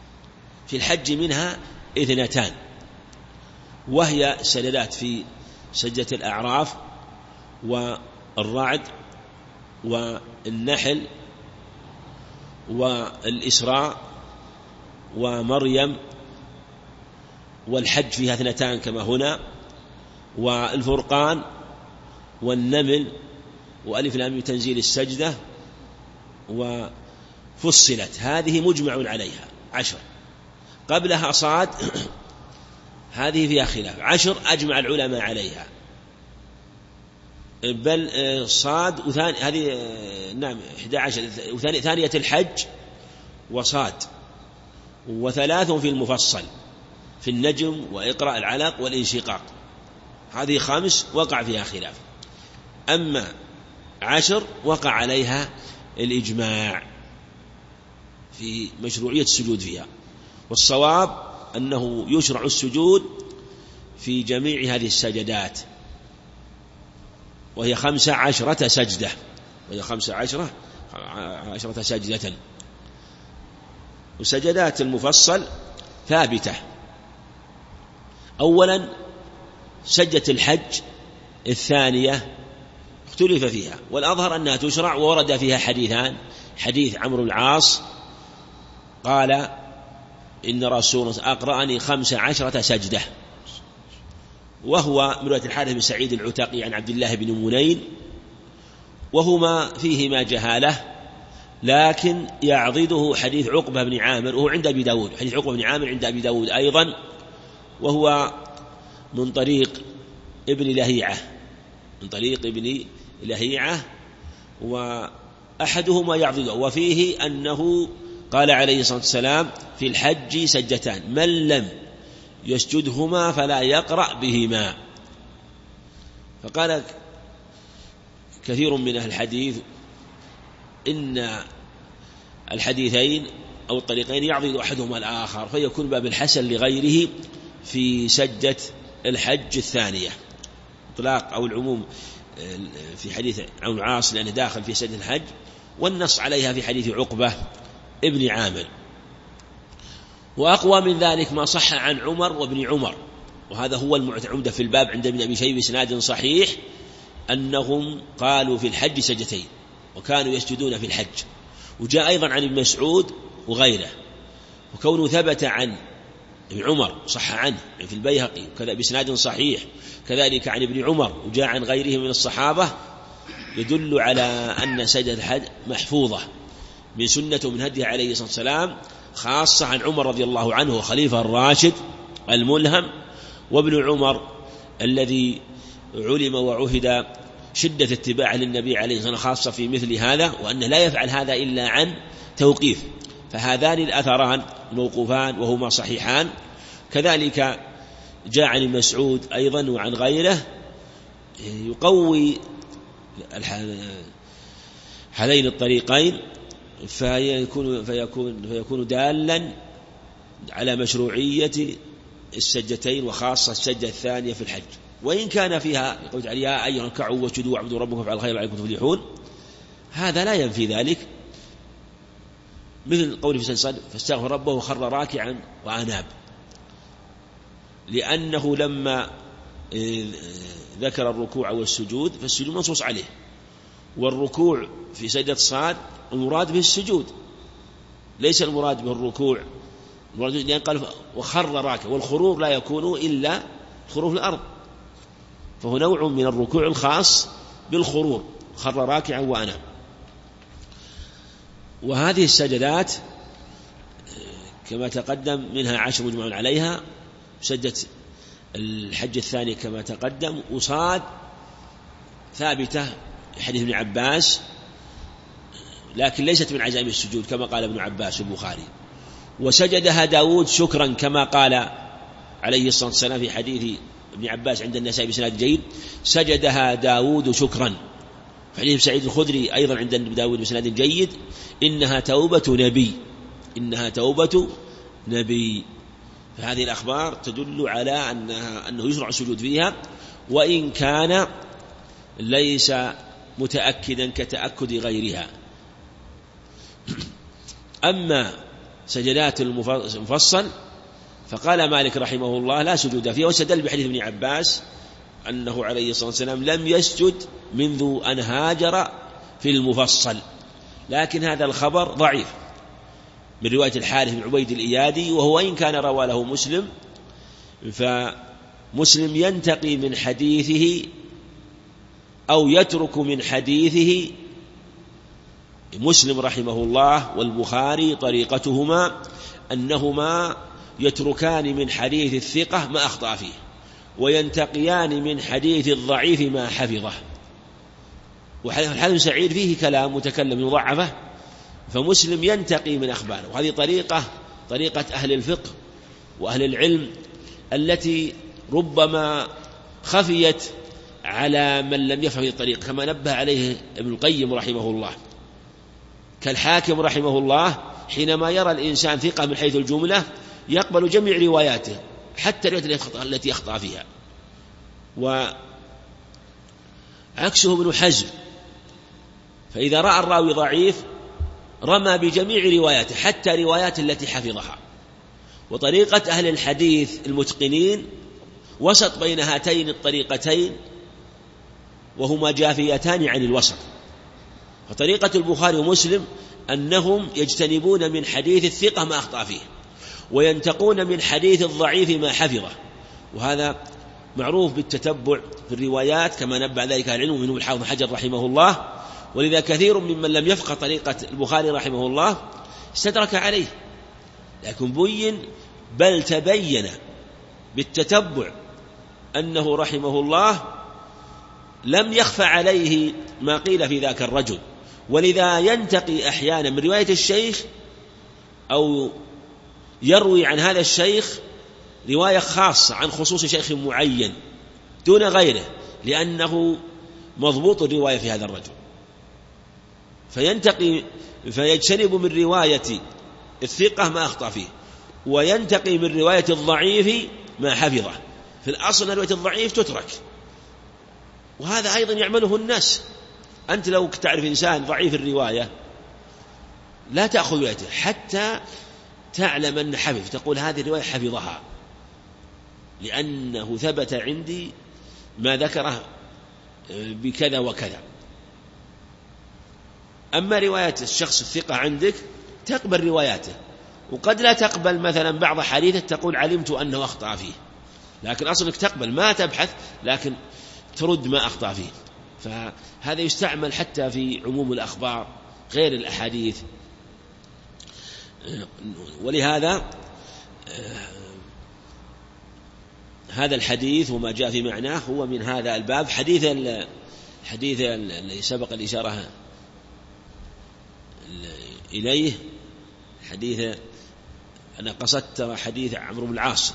في الحج منها 2، وهي سجدات في سجدة الأعراف والرعد والنحل والإسراء ومريم والحج فيها 2 كما هنا، والفرقان والنمل وألف لام ميم تنزيل السجدة وفصلت، هذه مجمع عليها 10. قبلها صاد هذه فيها خلاف، 10 أجمع العلماء عليها، بل صاد وثاني هذه نعم 11 ثانية الحج وصاد، و3 في المفصل في النجم وإقرأ العلق والانشقاق، هذه 5 وقع فيها خلاف. أما 10 وقع عليها الإجماع في مشروعية السجود فيها، والصواب أنه يشرع السجود في جميع هذه السجدات، وهي 15 سجدة، وهي 15 سجدة. وسجدات المفصل ثابتة. أولا سجدة الحج الثانية اختلف فيها، والأظهر أنها تشرع، وورد فيها حديثان، حديث عمرو العاص قال إن رسول الله أقرأني 15 سجدة، وهو من رواية الحارث بن سعيد العتقي عن عبد الله بن منين، وهما فيهما جهالة، لكن يعضده حديث عقبة بن عامر وهو عند أبي داود، حديث عقبة بن عامر عند أبي داود أيضا، وهو من طريق ابن لهيعة، من طريق ابن لهيعة، وأحدهما يعضده، وفيه أنه قال عليه الصلاة والسلام في الحج سجدتان من لم يسجدهما فلا يقرأ بهما. فقال كثير من أهل الحديث إن الحديثين أو الطريقين يعضد أحدهما الآخر، فيكون باب الحسن لغيره في سجدة الحج الثانية، إطلاق أو العموم في حديث عمرو العاص لأنه داخل في سجدة الحج، والنص عليها في حديث عقبة ابن عامر. وأقوى من ذلك ما صح عن عمر وابن عمر، وهذا هو المعتمد في الباب عند ابن أبي شيبة بإسناد صحيح، أنهم قالوا في الحج سجدتين وكانوا يسجدون في الحج. وجاء أيضا عن ابن مسعود وغيره، وكونه ثبت عن ابن عمر صح عنه في البيهقي وكذا بإسناد صحيح، كذلك عن ابن عمر وجاء عن غيره من الصحابة، يدل على أن سجدة الحج محفوظة من سنة ومن هديه عليه الصلاة والسلام، خاصة عن عمر رضي الله عنه وخليفة الراشد الملهم، وابن عمر الذي علم وعهد شدة اتباعه للنبي عليه الصلاة والسلام خاصة في مثل هذا، وأنه لا يفعل هذا إلا عن توقيف. فهذان الأثران موقوفان وهما صحيحان. كذلك جاء عن مسعود أيضا وعن غيره يقوي هذين الطريقين، فيكون دالا على مشروعية السجدتين، وخاصة السجدة الثانية في الحج. وإن كان فيها يقول تعالى يا أيها اركعوا واسجدوا واعبدوا ربكم وافعلوا الخير لعلكم تفلحون، هذا لا ينفي ذلك، مثل قوله في سنة فاستغفر ربه وخر راكعا وأناب، لأنه لما ذكر الركوع والسجود فالسجود منصوص عليه، والركوع في سجدة صاد المراد به السجود، ليس المراد به الركوع، المراد به قال وخر راكعا، والخرور لا يكون إلا خروف الأرض، فهو نوع من الركوع الخاص بالخرور، خر راكعا وأناب. وهذه السجدات كما تقدم منها 10 مجمع عليها، سجدة الحج الثاني كما تقدم، وصاد ثابتة حديث ابن عباس، لكن ليست من عزائم السجود كما قال ابن عباس البخاري. وسجدها داود شكرا كما قال عليه الصلاة والسلام في حديث ابن عباس عند النسائي بسناد جيد، سجدها داود شكرا. في حديث سعيد الخدري أيضا عند داود بسناد جيد إنها توبة نبي، إنها توبة نبي. فهذه الأخبار تدل على أنه يشرع السجود فيها، وإن كان ليس متأكدا كتأكد غيرها. أما سجدات المفصل فقال مالك رحمه الله لا سجود فيها، واستدل بحديث ابن عباس أنه عليه الصلاة والسلام لم يسجد منذ أن هاجر في المفصل، لكن هذا الخبر ضعيف من رواية الحارث بن عبيد الإيادي، وهو إن كان روى له مسلم، فمسلم ينتقي من حديثه أو يترك من حديثه. مسلم رحمه الله والبخاري طريقتهما أنهما يتركان من حديث الثقة ما أخطأ فيه، وينتقيان من حديث الضعيف ما حفظه. وحديث سعيد فيه كلام متكلم مضعفة، فمسلم ينتقي من أخباره. وهذه طريقة أهل الفقه وأهل العلم التي ربما خفيت على من لم يفهم الطريق، كما نبه عليه ابن القيم رحمه الله، كالحاكم رحمه الله حينما يرى الإنسان ثقة من حيث الجملة يقبل جميع رواياته حتى التي أخطأ فيها. وعكسه ابن حزم، فإذا رأى الراوي ضعيف رمى بجميع رواياته حتى روايات التي حفظها. وطريقة أهل الحديث المتقنين وسط بين هاتين الطريقتين، وهما جافيتان عن الوسط. فطريقة البخاري ومسلم أنهم يجتنبون من حديث الثقة ما أخطأ فيه، وينتقون من حديث الضعيف ما حفظه، وهذا معروف بالتتبع في الروايات كما نبه ذلك العلم منهم الحافظ حجر رحمه الله. ولذا كثير ممن لم يفقه طريقة البخاري رحمه الله استدرك عليه، لكن بل تبين بالتتبع أنه رحمه الله لم يخفى عليه ما قيل في ذاك الرجل، ولذا ينتقي أحيانا من رواية الشيخ أو يروي عن هذا الشيخ رواية خاصة عن خصوص شيخ معين دون غيره، لأنه مضبوط الرواية في هذا الرجل، فيجتنب من رواية الثقة ما أخطأ فيه، وينتقي من رواية الضعيف ما حفظه. في الأصل رواية الضعيف تترك، وهذا أيضا يعمله الناس. أنت لو تعرف إنسان ضعيف الرواية لا تأخذ روايته حتى تعلم أن حفظ، تقول هذه الرواية حفظها لأنه ثبت عندي ما ذكره بكذا وكذا. أما رواية الشخص الثقة عندك تقبل رواياته، وقد لا تقبل مثلا بعض حديثه تقول علمت أنه أخطأ فيه، لكن أصلك تقبل ما تبحث، لكن ترد ما أخطأ فيه. فهذا يستعمل حتى في عموم الأخبار غير الأحاديث. ولهذا هذا الحديث وما جاء في معناه هو من هذا الباب. حديث الذي سبق الإشارة إليه، حديث أنا قصدت حديث عمرو بن العاص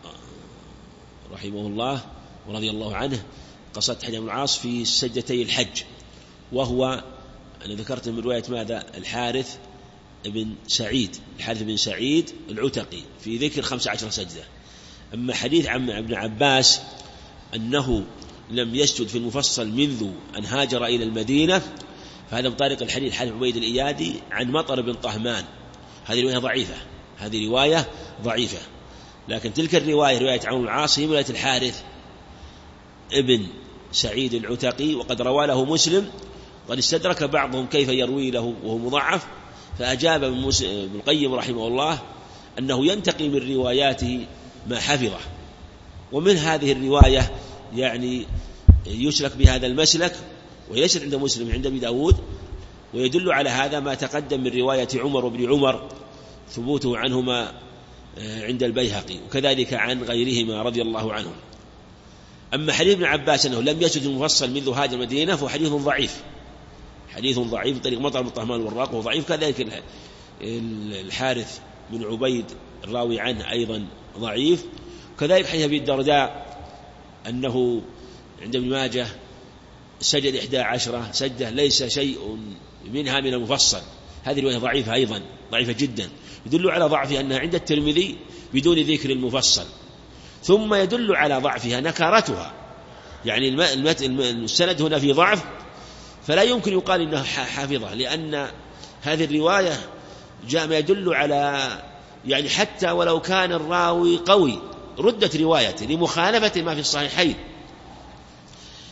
رحمه الله ورضي الله عنه، قصدت حديث عمرو بن العاص في سجدتي الحج، وهو أنا ذكرت من رواية ماذا الحارث بن سعيد العتقي في ذكر 15 سجدة. أما حديث عن ابن عباس أنه لم يسجد في المفصل منذ أن هاجر إلى المدينة، فهذا من طريق الحديث حارث عبيد الإيادي عن مطر بن طهمان. هذه رواية ضعيفة، لكن تلك رواية عمرو بن العاص هي رواية الحارث ابن سعيد العتقي، وقد روى له مسلم. قد استدرك بعضهم كيف يروي له وهو مضعف، فأجاب ابن القيم رحمه الله أنه ينتقي من رواياته ما حفظه. ومن هذه الرواية يعني يسلك بهذا المسلك، وليست عند مسلم عند أبي داود، ويدل على هذا ما تقدم من رواية عمر وابن عمر ثبوته عنهما عند البيهقي، وكذلك عن غيرهما رضي الله عنهم. أما حديث ابن عباس أنه لم يسجد المفصل منذ هاجر المدينة فهو حديث ضعيف طريق مطر بن طهمان والراق، وهو ضعيف. كذلك الحارث بن عبيد الراوي عنه أيضا ضعيف. كذلك حديث أبي الدرداء أنه عند ابن ماجه سجد 11 سجدة ليس شيء منها من المفصل، هذه رواية ضعيفة أيضا، ضعيفة جدا، يدل على ضعفها أنها عند الترمذي بدون ذكر المفصل. ثم يدل على ضعفها نكارتها، يعني السند هنا في ضعف، فلا يمكن يقال إنها حافظة، لأن هذه الرواية جاء ما يدل على يعني حتى ولو كان الراوي قوي ردت روايته لمخالفة ما في الصحيحين،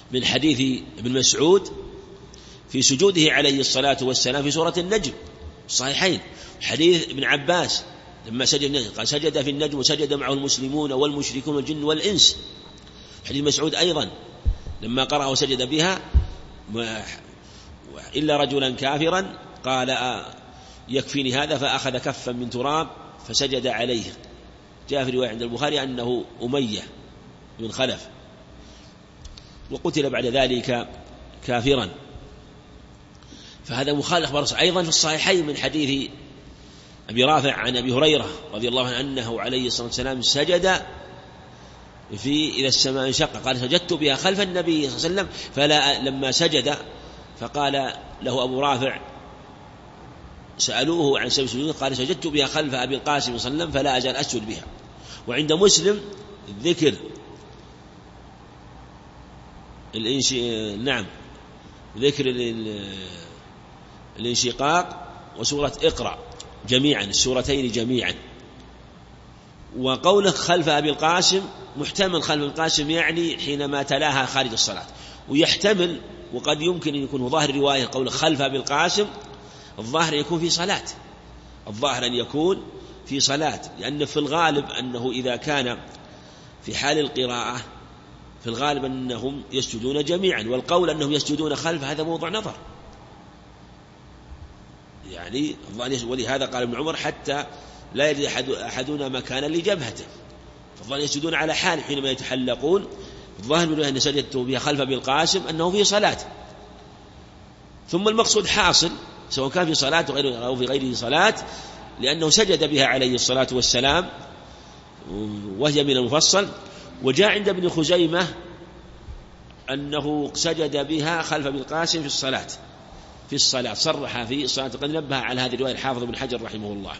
من حديث ابن مسعود في سجوده عليه الصلاة والسلام في سورة النجم الصحيحين، حديث ابن عباس لما سجد النجم قال سجد في النجم وسجد معه المسلمون والمشركون والجن والإنس. حديث مسعود أيضا لما قرأ وسجد بها إلا رجلا كافرا قال يكفيني هذا، فأخذ كفا من تراب فسجد عليه. جاء في رواية عند البخاري أنه أمية بن خلف، وقتل بعد ذلك كافرا. فهذا مخالف برس. أيضا في الصحيحين من حديث أبي رافع عن أبي هريرة رضي الله عنه أنه عليه الصلاة والسلام سجد في إذا السماء انشق، قال سجدت بها خلف النبي صلى الله عليه وسلم، لما سجد فقال له أبو رافع سألوه عن سبب السجود قال سجدت بها خلف أبي القاسم صلى الله عليه وسلم فلا أزال أسجد بها. وعند مسلم ذكر ذكر الانشقاق وسورة اقرأ جميعا، السورتين جميعا. وقوله خلف أبي القاسم محتمل خلف القاسم يعني حينما تلاها خارج الصلاة، ويحتمل وقد يمكن أن يكون ظاهر رواية قوله خلف أبي القاسم الظاهر يكون في صلاة، الظاهر أن يكون في صلاة، لأن في الغالب أنه إذا كان في حال القراءة في الغالب أنهم يسجدون جميعا، والقول أنهم يسجدون خلف هذا موضع نظر يعني. ولهذا قال ابن عمر حتى لا يجد أحدنا مكانا لجبهته، فالظاهر يسجدون على حال حينما يتحلقون. الظاهر من أن سجدت بها خلف أبي القاسم أنه في صلاة، ثم المقصود حاصل سواء كان في صلاة أو في غير صلاة، لأنه سجد بها عليه الصلاة والسلام وهي من المفصل. وجاء عند ابن خزيمة أنه سجد بها خلف أبي القاسم في الصلاة صرح في الصلاة. قد نبه على هذه الرواية الحافظ بن حجر رحمه الله،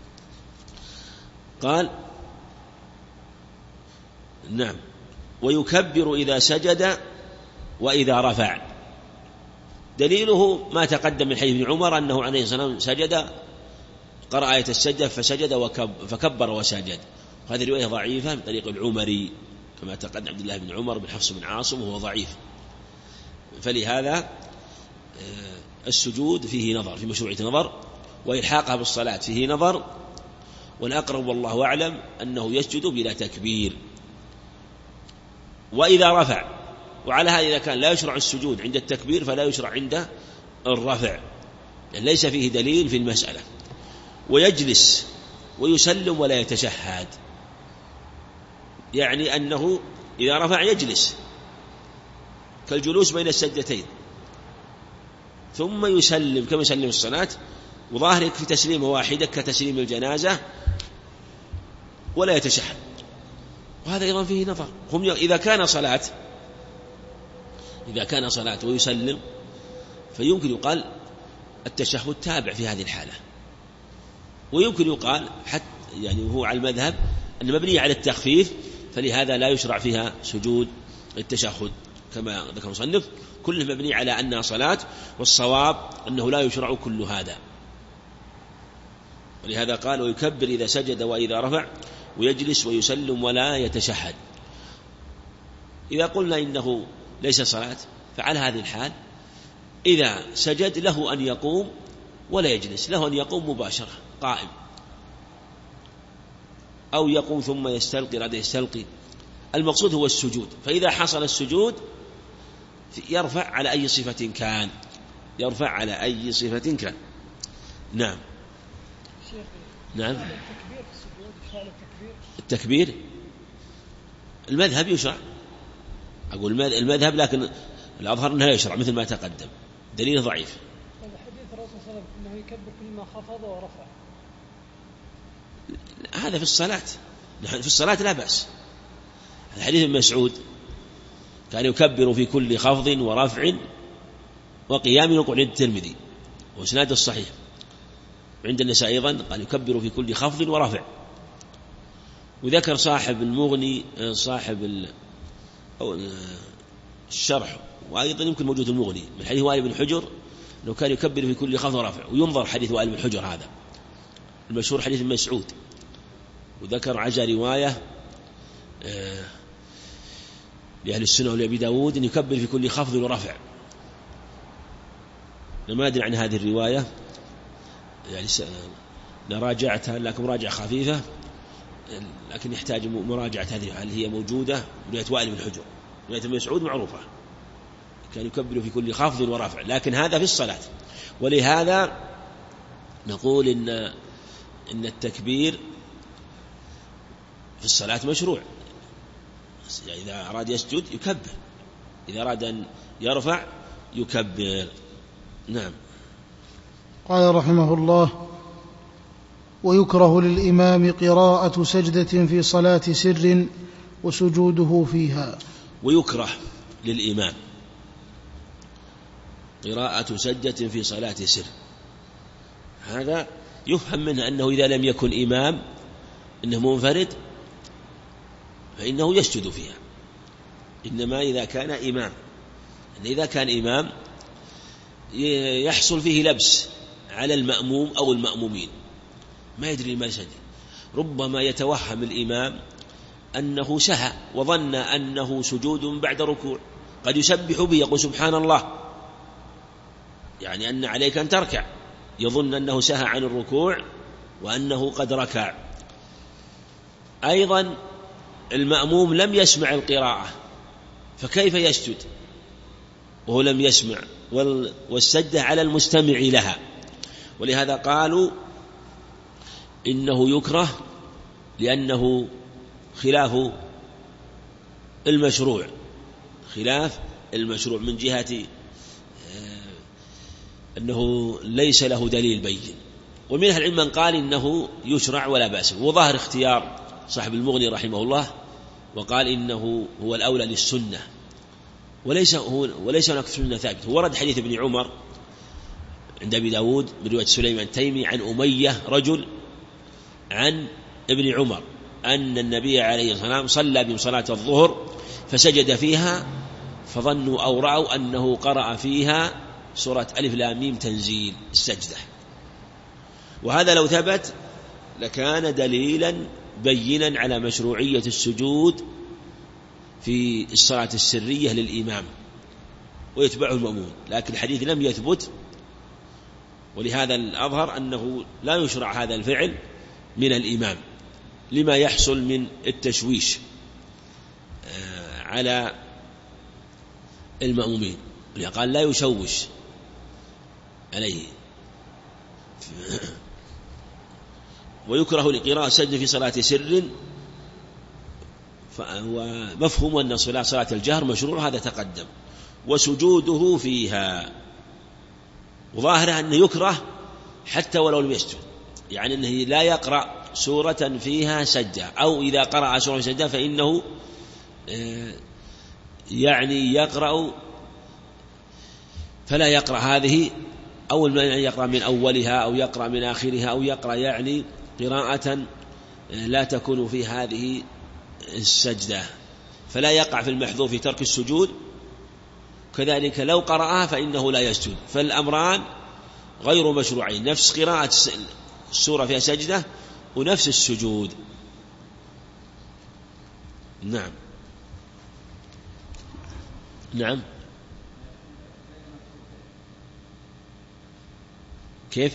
قال نعم ويكبر إذا سجد وإذا رفع. دليله ما تقدم من حديث ابن عمر أنه عليه الصلاة والسلام سجد، قرأ آية السجدة فسجد فكبر وسجد. هذه رواية ضعيفة من طريق العمري كما تقدم عبد الله بن عمر بن حفص بن عاصم وهو ضعيف. فلهذا السجود فيه نظر، في مشروعية نظر، وإلحاقها بالصلاة فيه نظر، والأقرب والله أعلم أنه يسجد بلا تكبير. وإذا رفع، وعلى هذا إذا كان لا يشرع السجود عند التكبير فلا يشرع عند الرفع، يعني ليس فيه دليل في المسألة. ويجلس ويسلم ولا يتشهد، يعني أنه إذا رفع يجلس كالجلوس بين السجدتين، ثم يسلم كما يسلم الصلاة، وظاهر يكفي تسليمه واحدة كتسليم الجنازة ولا يتشهد. وهذا أيضا فيه نظر. هم إذا كان صلاة ويسلم فيمكن يقال التشهد تابع في هذه الحالة، ويمكن يقال حتى يعني هو على المذهب أن مبني على التخفيف، فلهذا لا يشرع فيها سجود التشهد كما ذكر المصنف، كله مبني على أنها صلاة، والصواب أنه لا يشرع كل هذا. ولهذا قال ويكبر إذا سجد وإذا رفع ويجلس ويسلم ولا يتشهد. إذا قلنا إنه ليس صلاة فعلى هذه الحال إذا سجد له أن يقوم ولا يجلس، له أن يقوم مباشرة قائم، أو يقوم ثم يستلقي بعد يستلقي. المقصود هو السجود، فإذا حصل السجود يرفع على أي صفة كان، يرفع على أي صفة كان. نعم نعم. التكبير المذهب يشرع، أقول المذهب، لكن الأظهر أنه يشرع مثل ما تقدم، دليل ضعيف. حديث الرسول صلى الله عليه وسلم أنه يكبر كلما خفض ورفع، هذا في الصلاة. نحن في الصلاة لا بأس. الحديث ابن مسعود كان يكبر في كل خفض ورفع وقيام وقعود الترمذي وإسناده الصحيح. عند النساء أيضا قال يكبر في كل خفض ورفع. وذكر صاحب المغني صاحب الشرح، وأيضا يمكن موجود المغني من حديث وائل بن حجر لو كان يكبر في كل خفض ورفع. وينظر حديث وائل بن حجر هذا المشهور حديث مسعود. وذكر عجا رواية لأهل السنة ولأبي داود أن يكبر في كل خفض ورفع. ما أدري عن هذه الرواية، يعني نراجعتها لكن مراجعة خفيفة، لكن يحتاج مراجعة هذه هل هي موجودة. رواية وائل بن حجر، رواية ابن مسعود معروفة، كان يكبر في كل خفض ورفع، لكن هذا في الصلاة. ولهذا نقول إن التكبير في الصلاة مشروع. يعني إذا أراد يسجد يكبر، إذا أراد أن يرفع يكبر. نعم. قال رحمه الله: ويكره للإمام قراءة سجدة في صلاة سر وسجوده فيها. ويكره للإمام قراءة سجدة في صلاة سر، هذا يفهم منه أنه إذا لم يكن إمام إنه منفرد فإنه يسجد فيها، إنما إذا كان إمام. إذا كان إمام يحصل فيه لبس على المأموم أو المأمومين، ما يدري ما يسجد. ربما يتوهم الإمام أنه سهى وظن أنه سجود بعد ركوع، قد يسبح به يقول سبحان الله، يعني أن عليك أن تركع، يظن أنه سهى عن الركوع وأنه قد ركع. أيضا المأموم لم يسمع القراءة، فكيف يسجد وهو لم يسمع؟ والسجدة على المستمع لها. ولهذا قالوا إنه يكره لأنه خلاف المشروع، خلاف المشروع من جهة أنه ليس له دليل بين. ومن أهل العلم من قال إنه يشرع ولا بأس، وظاهر اختيار صاحب المغني رحمه الله وقال إنه هو الأولى للسنة، وليس هناك سنة ثابتة. ورد حديث ابن عمر عند أبي داود من رواية سليمان التيمي عن أمية رجل عن ابن عمر أن النبي عليه الصلاة والسلام صلى بهم صلاة الظهر فسجد فيها، فظنوا أو رأوا أنه قرأ فيها سورة ألف لام ميم تنزيل السجدة. وهذا لو ثبت لكان دليلا بينا على مشروعية السجود في الصلاة السرية للإمام ويتبعه المأمون، لكن الحديث لم يثبت، ولهذا الأظهر أنه لا يشرع هذا الفعل من الإمام لما يحصل من التشويش على المأمومين. قال لا يشوش عليه. ويكره لقراءة سجد في صلاة سر، ومفهوم أن صلاة الجهر مشروع، هذا تقدم. وسجوده فيها، وظاهره أنه يكره حتى ولو لم يسجد، يعني أنه لا يقرأ سورة فيها سجدة، أو إذا قرأ سورة سجدة فإنه يعني يقرأ فلا يقرأ هذه، أو يقرأ من أولها أو يقرأ من آخرها، أو يقرأ يعني قراءة لا تكون في هذه السجدة، فلا يقع في المحظور في ترك السجود. كذلك لو قرأها فإنه لا يسجد. فالأمران غير مشروعين، نفس قراءة السورة فيها سجدة ونفس السجود. نعم. نعم. كيف؟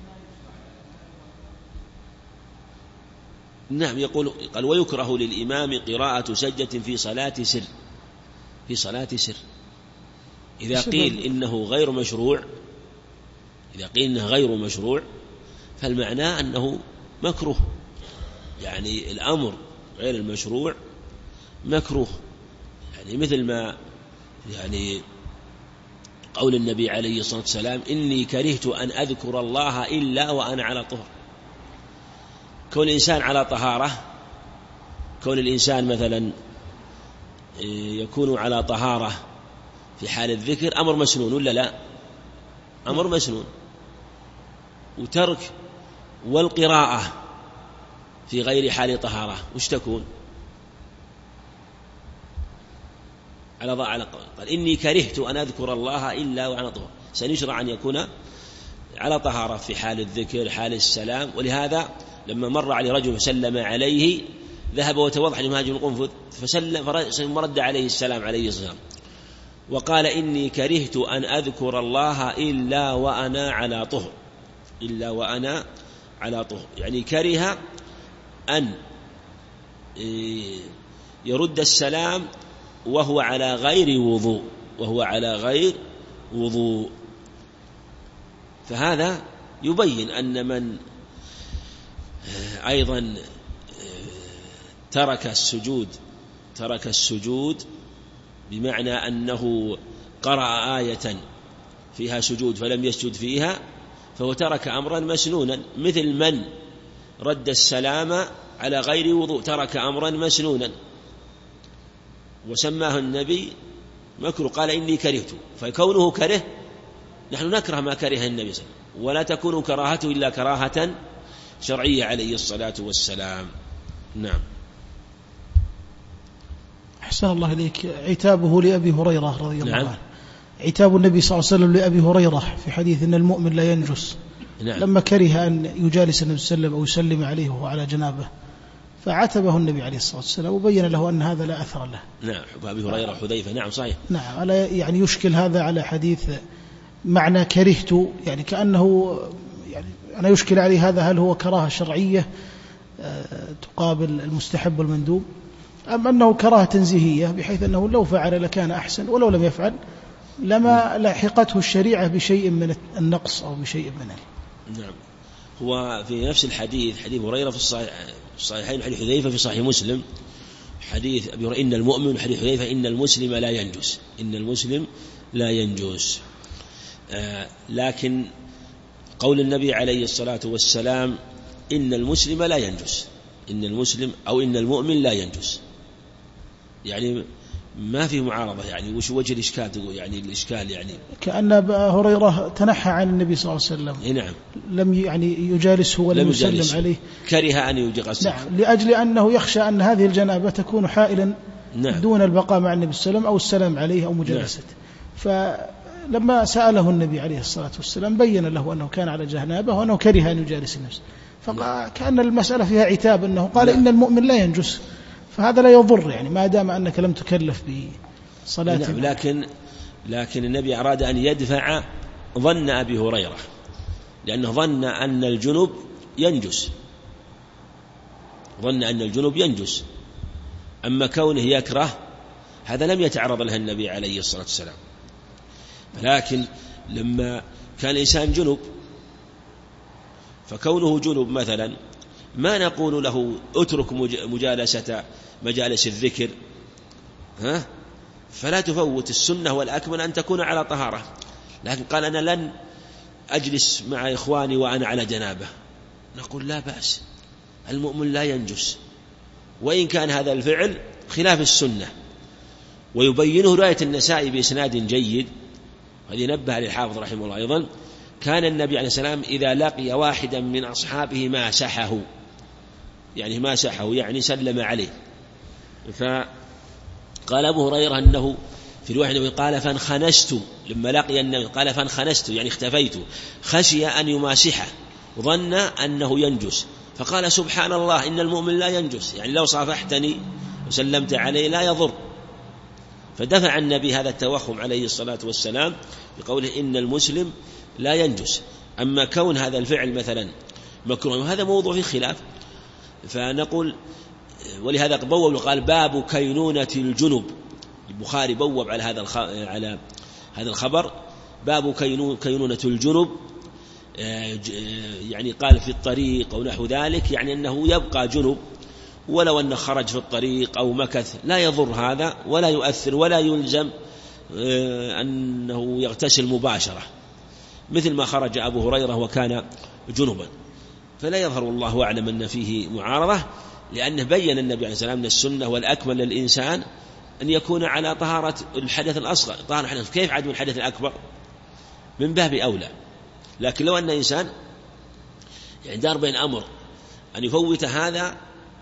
نعم. قال ويكره للإمام قراءة سجدة في صلاة سر، في صلاة سر. إذا قيل إنه غير مشروع، إذا قيل إنه غير مشروع فالمعنى أنه مكروه، يعني الأمر غير المشروع مكروه، يعني مثل ما يعني قول النبي عليه الصلاة والسلام إني كرهت أن أذكر الله إلا وأنا على طهر. كون الإنسان على طهارة، كون الإنسان مثلا يكون على طهارة في حال الذكر أمر مسنون ولا لا؟ أمر مسنون. وترك والقراءة في غير حال طهارة وش تكون؟ قال إني كرهت أن أذكر الله إلا وأنا طهر، سنشرع أن يكون على طهارة في حال الذكر حال السلام. ولهذا لما مر عليه رجل سلم عليه ذهب وتوضأ لمهاجم القنفذ فسلم ورد عليه السلام عليه السلام وقال إني كرهت أن أذكر الله إلا وأنا على طهر، إلا وأنا على طهر، يعني كره أن يرد السلام وهو على غير وضوء، وهو على غير وضوء. فهذا يبين أن من أيضا ترك السجود بمعنى أنه قرأ آية فيها سجود فلم يسجد فيها فهو ترك أمرا مسنونا، مثل من رد السلام على غير وضوء ترك أمرا مسنونا وسماه النبي مكروه، قال إني كرهت، فكونه كره نحن نكره ما كره النبي صلى الله عليه وسلم، ولا تكون كراهته إلا كراهة شرعية عليه الصلاة والسلام. نعم. أحسن الله إليك. عتابه لأبي هريرة رضي الله نعم. عنه، عتاب النبي صلى الله عليه وسلم لأبي هريرة في حديث إن المؤمن لا ينجس. نعم. لما كره أن يجالس النبي صلى الله عليه وسلم أو يسلم عليه وهو على جنابه فعتبه النبي عليه الصلاة والسلام وبين له أن هذا لا أثر له. نعم. أبي هريرة وحذيفة. نعم صحيح. نعم. ألا يعني يشكل هذا على حديث معنى كرهت، يعني كأنه يعني أنا يشكل عليه هذا، هل هو كراهة شرعية تقابل المستحب والمندوب، أم أنه كراهة تنزيهية بحيث أنه لو فعل لكان أحسن ولو لم يفعل لما لاحقته الشريعة بشيء من النقص أو بشيء من نعم. هو في نفس الحديث حديث هريرة في الصحيحين، حديث حذيفة في صحيح مسلم، حديث أبي هريرة إن المؤمن، حديث حذيفة إن المسلم لا ينجس، إن المسلم لا ينجس. لكن قول النبي عليه الصلاة والسلام إن المسلم لا ينجس، إن المسلم أو إن المؤمن لا ينجس، يعني ما في معارضة، يعني وش وجه الإشكال؟ تقول يعني الإشكال يعني كأن أبا هريرة تنحى عن النبي صلى الله عليه وسلم. نعم. لم يعني يجالسه ولم يسلم عليه، كره أن يجلس. نعم. لأجل أنه يخشى أن هذه الجنابة تكون حائلا نعم. دون البقاء مع النبي صلى الله عليه وسلم أو السلام عليه أو مجالسته. نعم. فلما سأله النبي عليه الصلاة والسلام بين له أنه كان على جنابه وأنه كره أن يجالس الناس، فكأن المسألة فيها عتاب، أنه قال إن المؤمن لا ينجس، فهذا لا يضر يعني ما دام أنك لم تكلف بصلاة. نعم. لكن النبي أراد أن يدفع ظن أبي هريرة، لأنه ظن أن الجنب ينجس، ظن أن الجنب ينجس، أما كونه يكره هذا لم يتعرض له النبي عليه الصلاة والسلام. لكن لما كان الإنسان جنب، فكونه جنب مثلا ما نقول له اترك مجالس الذكر، فلا تفوت السنة والأكمل أن تكون على طهارة، لكن قال أنا لن أجلس مع إخواني وأنا على جنابه، نقول لا بأس، المؤمن لا ينجس، وإن كان هذا الفعل خلاف السنة. ويبينه رواية النسائي بإسناد جيد، هذه نبه للحافظ رحمه الله أيضا، كان النبي عليه السلام إذا لقي واحدا من أصحابه ماسحه، يعني سلم عليه. فقال أبو هريرة أنه في رواية قال فانخنست، لما لقي النبي قال فانخنست يعني اختفيت، خشي أن يماسحه ظن أنه ينجس، فقال سبحان الله إن المؤمن لا ينجس، يعني لو صافحتني وسلمت عليه لا يضر. فدفع النبي هذا التوهم عليه الصلاة والسلام بقوله إن المسلم لا ينجس. أما كون هذا الفعل مثلا مكروه وهذا موضوع في خلاف، فنقول ولهذا بوب قال باب كينونة الجنب، البخاري بوب على هذا الخبر باب كينونة الجنب، يعني قال في الطريق أو نحو ذلك، يعني أنه يبقى جنب ولو أنه خرج في الطريق أو مكث لا يضر هذا ولا يؤثر ولا يلزم أنه يغتسل مباشرة، مثل ما خرج أبو هريرة وكان جنبا. فلا يظهر والله أعلم أن فيه معارضة، لأنه بين النبي عليه السلام أن السنة والأكمل للإنسان أن يكون على طهارة الحدث الأصغر، طهارة الحدث كيف عدم الحدث الأكبر من باب أولى. لكن لو أن إنسان يعني دار بين أمر أن يفوت هذا،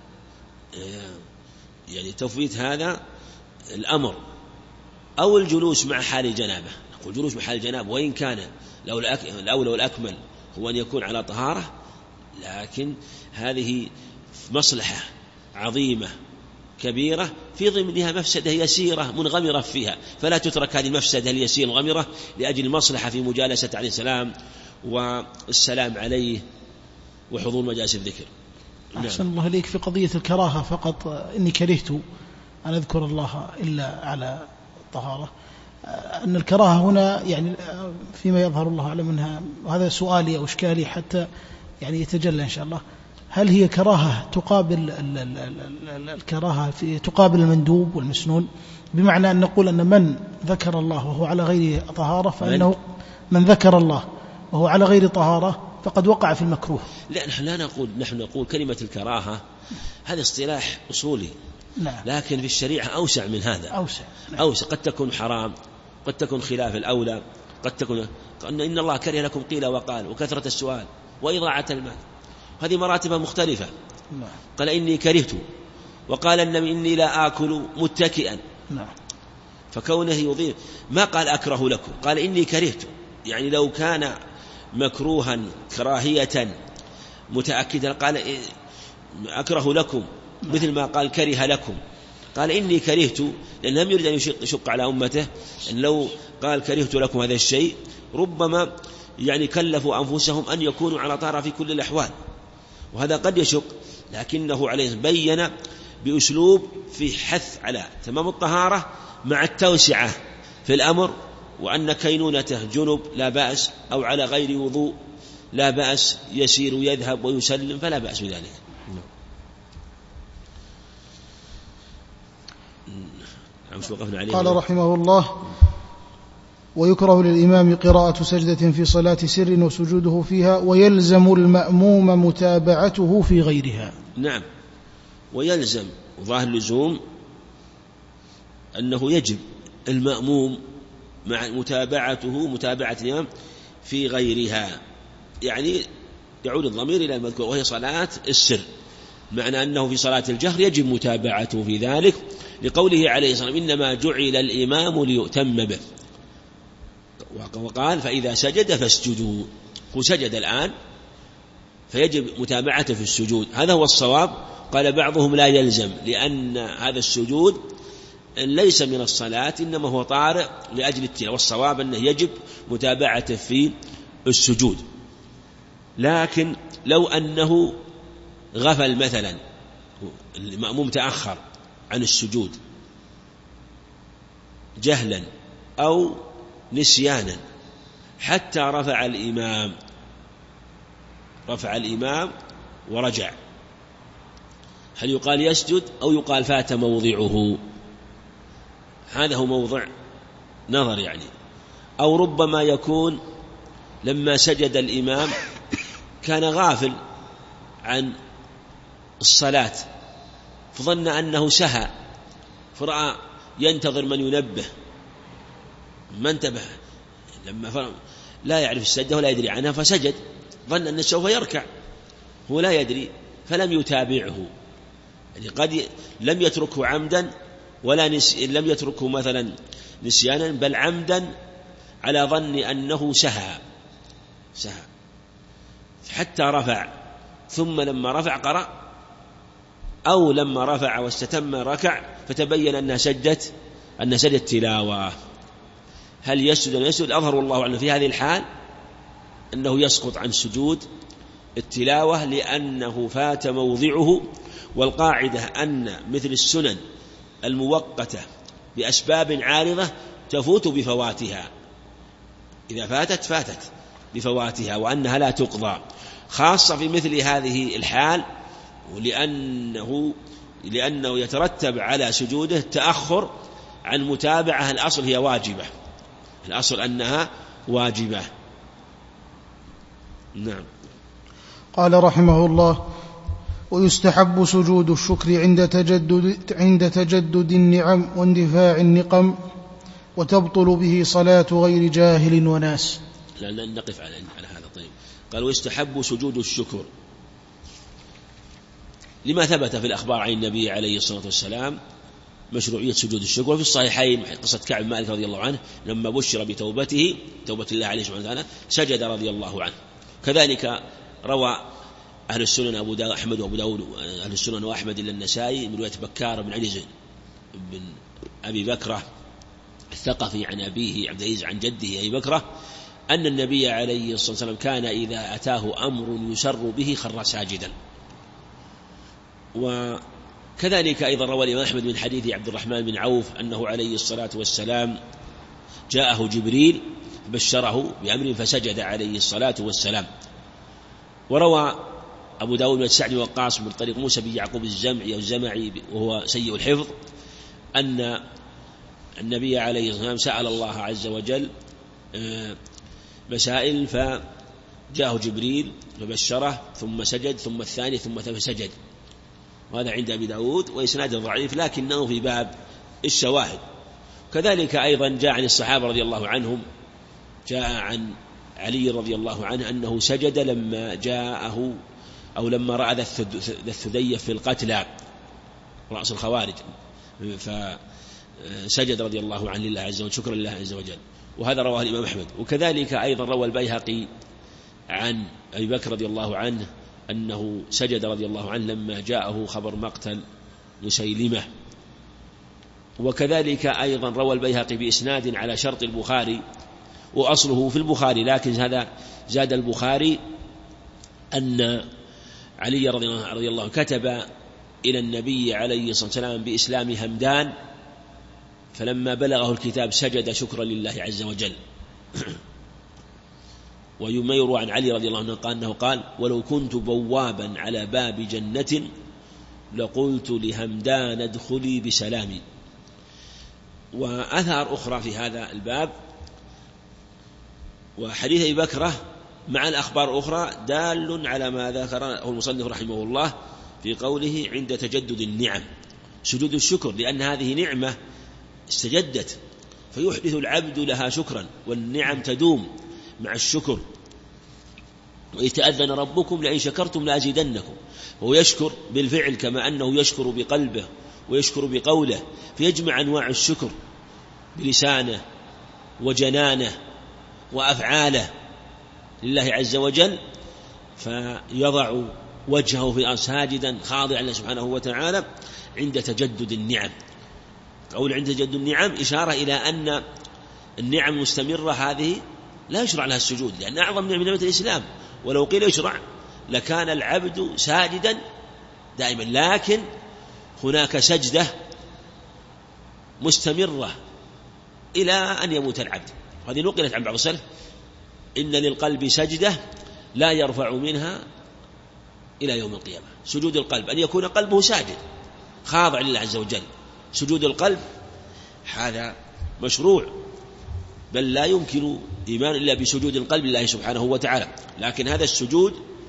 يعني تفويت هذا الأمر أو الجلوس مع حال الجنابة، نقول جلوس مع حال الجنابة وإن كان الأولى والأكمل هو أن يكون على طهارة، لكن هذه مصلحة عظيمة كبيرة في ضمنها مفسدة يسيرة منغمرة فيها، فلا تترك هذه المفسدة اليسيرة المنغمرة لأجل المصلحة في مجالسة عليه السلام والسلام عليه وحضور مجالس الذكر. أحسن الله إليك. في قضية الكراهة فقط، إني كرهت أن أذكر الله إلا على طهارة، أن الكراهة هنا يعني فيما يظهر الله أعلم منها، وهذا سؤالي أو إشكالي حتى يعني يتجلى إن شاء الله، هل هي كراهة تقابل الكراهة تقابل المندوب والمسنون؟ بمعنى أن نقول أن من ذكر الله وهو على غير طهارة فإنه من ذكر الله وهو على غير طهارة فقد وقع في المكروه. لا، نحن نقول كلمة الكراهة هذا اصطلاح أصولي. نعم. لكن في الشريعة أوسع من هذا. أوسع. قد تكون حرام، قد تكون خلاف الأولى، قد تكون إن الله كره لكم قيل وقال وكثرة السؤال وإضاعة المال، هذه مراتب مختلفة. نعم. قال إني كرهت، وقال النبي إني لا آكل متكئا. نعم. فكونه يضيف ما قال أكره لكم، قال إني كرهت، يعني لو كان مكروها كراهية متأكدا قال أكره لكم، مثل ما قال كره لكم. قال إني كرهت، لأن لم يريد أن يشق على أمته، أن لو قال كرهت لكم هذا الشيء ربما يعني كلفوا أنفسهم أن يكونوا على طهارة في كل الأحوال، وهذا قد يشق. لكنه عليه بين بأسلوب في حث على تمام الطهارة مع التوسعة في الأمر، وأن كينونته جنب لا بأس، أو على غير وضوء لا بأس، يسير ويذهب ويسلم فلا بأس بذلك. قال رحمه الله: ويكره للإمام قراءة سجدة في صلاة سر وسجوده فيها، ويلزم المأموم متابعته في غيرها. نعم، ويلزم، ظاهر اللزوم أنه يجب المأموم مع متابعة الإمام في غيرها، يعني يعود الضمير إلى المذكور وهي صلاة السر، معنى أنه في صلاة الجهر يجب متابعته في ذلك، لقوله عليه الصلاة والسلام: إنما جعل الإمام ليؤتم به. وقال: فإذا سجد فاسجدوا. وسجد الآن فيجب متابعته في السجود، هذا هو الصواب. قال بعضهم: لا يلزم، لأن هذا السجود ليس من الصلاة، إنما هو طارئ لأجل التلاوة، والصواب أنه يجب متابعته في السجود. لكن لو أنه غفل مثلا، المأموم تأخر عن السجود جهلا أو نسيانا حتى رفع الإمام ورجع، هل يقال يسجد أو يقال فات موضعه؟ هذا هو موضع نظر يعني. أو ربما يكون لما سجد الإمام كان غافل عن الصلاة فظن أنه سهى، فرأى ينتظر من ينبه، ما انتبه، لما لا يعرف السجدة ولا يدري عنها فسجد، ظن أنه سوف يركع، هو لا يدري فلم يتابعه. يعني قد لم يتركه عمدا ولا لم يتركه مثلا نسيانا، بل عمدا على ظن أنه سهى حتى رفع، ثم لما رفع قرأ، أو لما رفع واستتم ركع فتبين أنها سجدت تلاوة. هل يسجد أو يسجد؟ أظهر الله عنه في هذه الحال أنه يسقط عن سجود التلاوة لأنه فات موضعه. والقاعدة أن مثل السنن المؤقتة بأسباب عارضة تفوت بفواتها، إذا فاتت بفواتها، وأنها لا تقضى، خاصة في مثل هذه الحال، لأنه يترتب على سجوده تأخر عن متابعة. الأصل هي واجبة، الأصل أنها واجبة. نعم. قال رحمه الله: ويستحب سجود الشكر عند تجدد النعم واندفاع النقم، وتبطل به صلاة غير جاهل وناس. لأن نقف على هذا. طيب، قال: ويستحب سجود الشكر لما ثبت في الأخبار عن النبي عليه الصلاة والسلام مشروعية سجود الشكر. وفي الصحيحين قصة كعب مالك رضي الله عنه لما بشر بتوبته، توبة الله عليه سبحانه وتعالى، سجد رضي الله عنه. كذلك روى أهل السنن أبو داود أحمد وأبو داود أهل السنن وأحمد إلا النسائي من رواية بكار بن عجز بن أبي بكرة الثقفي عن أبيه عبد العزيز عن جده أبي بكرة أن النبي عليه الصلاة والسلام كان إذا أتاه أمر يسر به خر ساجدا. وكذلك أيضا روى الإمام أحمد من حديث عبد الرحمن بن عوف أنه عليه الصلاة والسلام جاءه جبريل بشره بأمر فسجد عليه الصلاة والسلام. وروى أبو داود بن سعد وقاص من طريق موسى بن يعقوب الزمعي أو الزمعي وهو سيء الحفظ أن النبي عليه الصلاة والسلام سأل الله عز وجل مسائل فجاءه جبريل فبشره ثم سجد ثم الثاني ثم سجد. وهذا عند أبي داود وإسناده ضعيف لكنه في باب الشواهد. كذلك أيضا جاء عن الصحابة رضي الله عنهم جاء عن علي رضي الله عنه أنه سجد لما جاءه أو لما رأى ذا الثديف في القتلى رأس الخوارج فسجد رضي الله عنه لله عز وجل شكرا لله عز وجل. وهذا رواه الإمام أحمد. وكذلك أيضا روى البيهقي عن أبي بكر رضي الله عنه أنه سجد رضي الله عنه لما جاءه خبر مقتل مسيلمة. وكذلك أيضا روى البيهقي بإسناد على شرط البخاري وأصله في البخاري لكن هذا زاد البخاري أن علي رضي الله عنه كتب إلى النبي عليه الصلاة والسلام بإسلام همدان فلما بلغه الكتاب سجد شكرا لله عز وجل. ويمير عن علي رضي الله عنه أنه قال ولو كنت بوابا على باب جنة لقلت لهمدان ادخلي بسلامي. وأثار أخرى في هذا الباب وحديث أبي بكرة مع الأخبار أخرى دال على ما ذكره المصنف رحمه الله في قوله عند تجدد النعم سجود الشكر لأن هذه نعمة استجدت فيحدث العبد لها شكرا والنعم تدوم مع الشكر. وإذ تأذن ربكم لئن شكرتم لأزيدنكم. وهو يشكر بالفعل كما أنه يشكر بقلبه ويشكر بقوله فيجمع أنواع الشكر بلسانه وجنانه وأفعاله لله عز وجل فيضع وجهه في الأرض ساجدا خاضعا لله سبحانه وتعالى عند تجدد النعم. قول عند تجدد النعم إشارة إلى أن النعم المستمرة هذه لا يشرع لها السجود لأن أعظم نعمة الإسلام ولو قيل يشرع لكان العبد ساجدا دائما لكن هناك سجدة مستمرة إلى أن يموت العبد. هذه نقلت عن بعض السلف إن للقلب سجدة لا يرفع منها إلى يوم القيامة. سجود القلب أن يكون قلبه ساجد خاضع لله عز وجل. سجود القلب هذا مشروع بل لا يمكن إيمان إلا بسجود القلب لله سبحانه وتعالى. لكن هذا السجود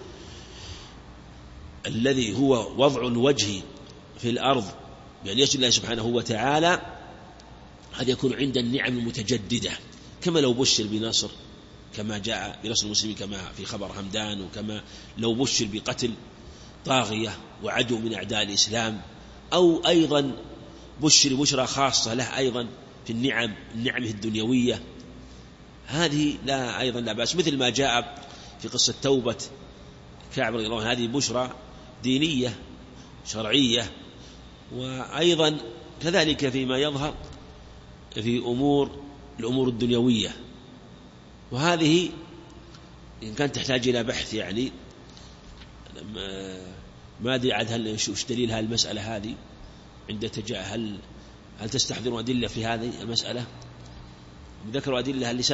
الذي هو وضع الوجه في الأرض بأن يسجد الله سبحانه وتعالى هذا يكون عند النعم المتجددة كما لو بشر بنصر كما جاء بنصر المسلمين كما في خبر همدان وكما لو بشر بقتل طاغية وعدو من أعداء الإسلام أو أيضا بشر بشرى خاصة له أيضا في النعمه الدنيوية هذه لا أيضا لا بأس مثل ما جاء في قصة توبة كعب رضي الله عنه هذه بشرى دينية شرعية. وأيضا كذلك فيما يظهر في الأمور الدنيوية وهذه إن كانت تحتاج إلى بحث يعني ما أدري عاد هل وش دليل هذه المسألة هذه عند هل تستحضرون أدلة في هذه المسألة؟ ذكروا أدلة اللي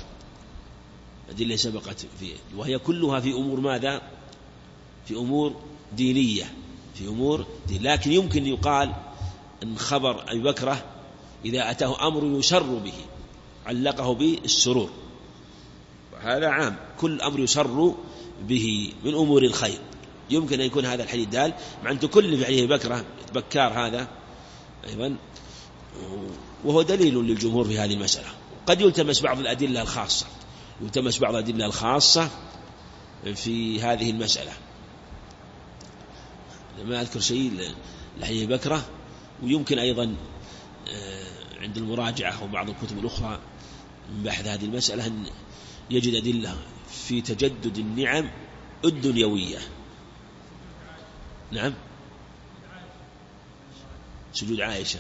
سبقت فيه وهي كلها في أمور ماذا؟ في أمور دينية لكن يمكن يقال أن خبر أبي بكرة إذا أتاه أمر يسر به علقه بالسرور وهذا عام كل أمر يسر به من أمور الخير يمكن أن يكون هذا الحديث دال مع أن كل في حديث بكرة بكار هذا أيضا وهو دليل للجمهور في هذه المسألة. قد يلتمس بعض الأدلة الخاصة في هذه المسألة ما أذكر شيء لحديث بكرة ويمكن أيضا عند المراجعة وبعض الكتب الأخرى من بحث هذه المسألة أن يجد أدلة في تجدد النعم الدنيوية نعم سجود عائشة،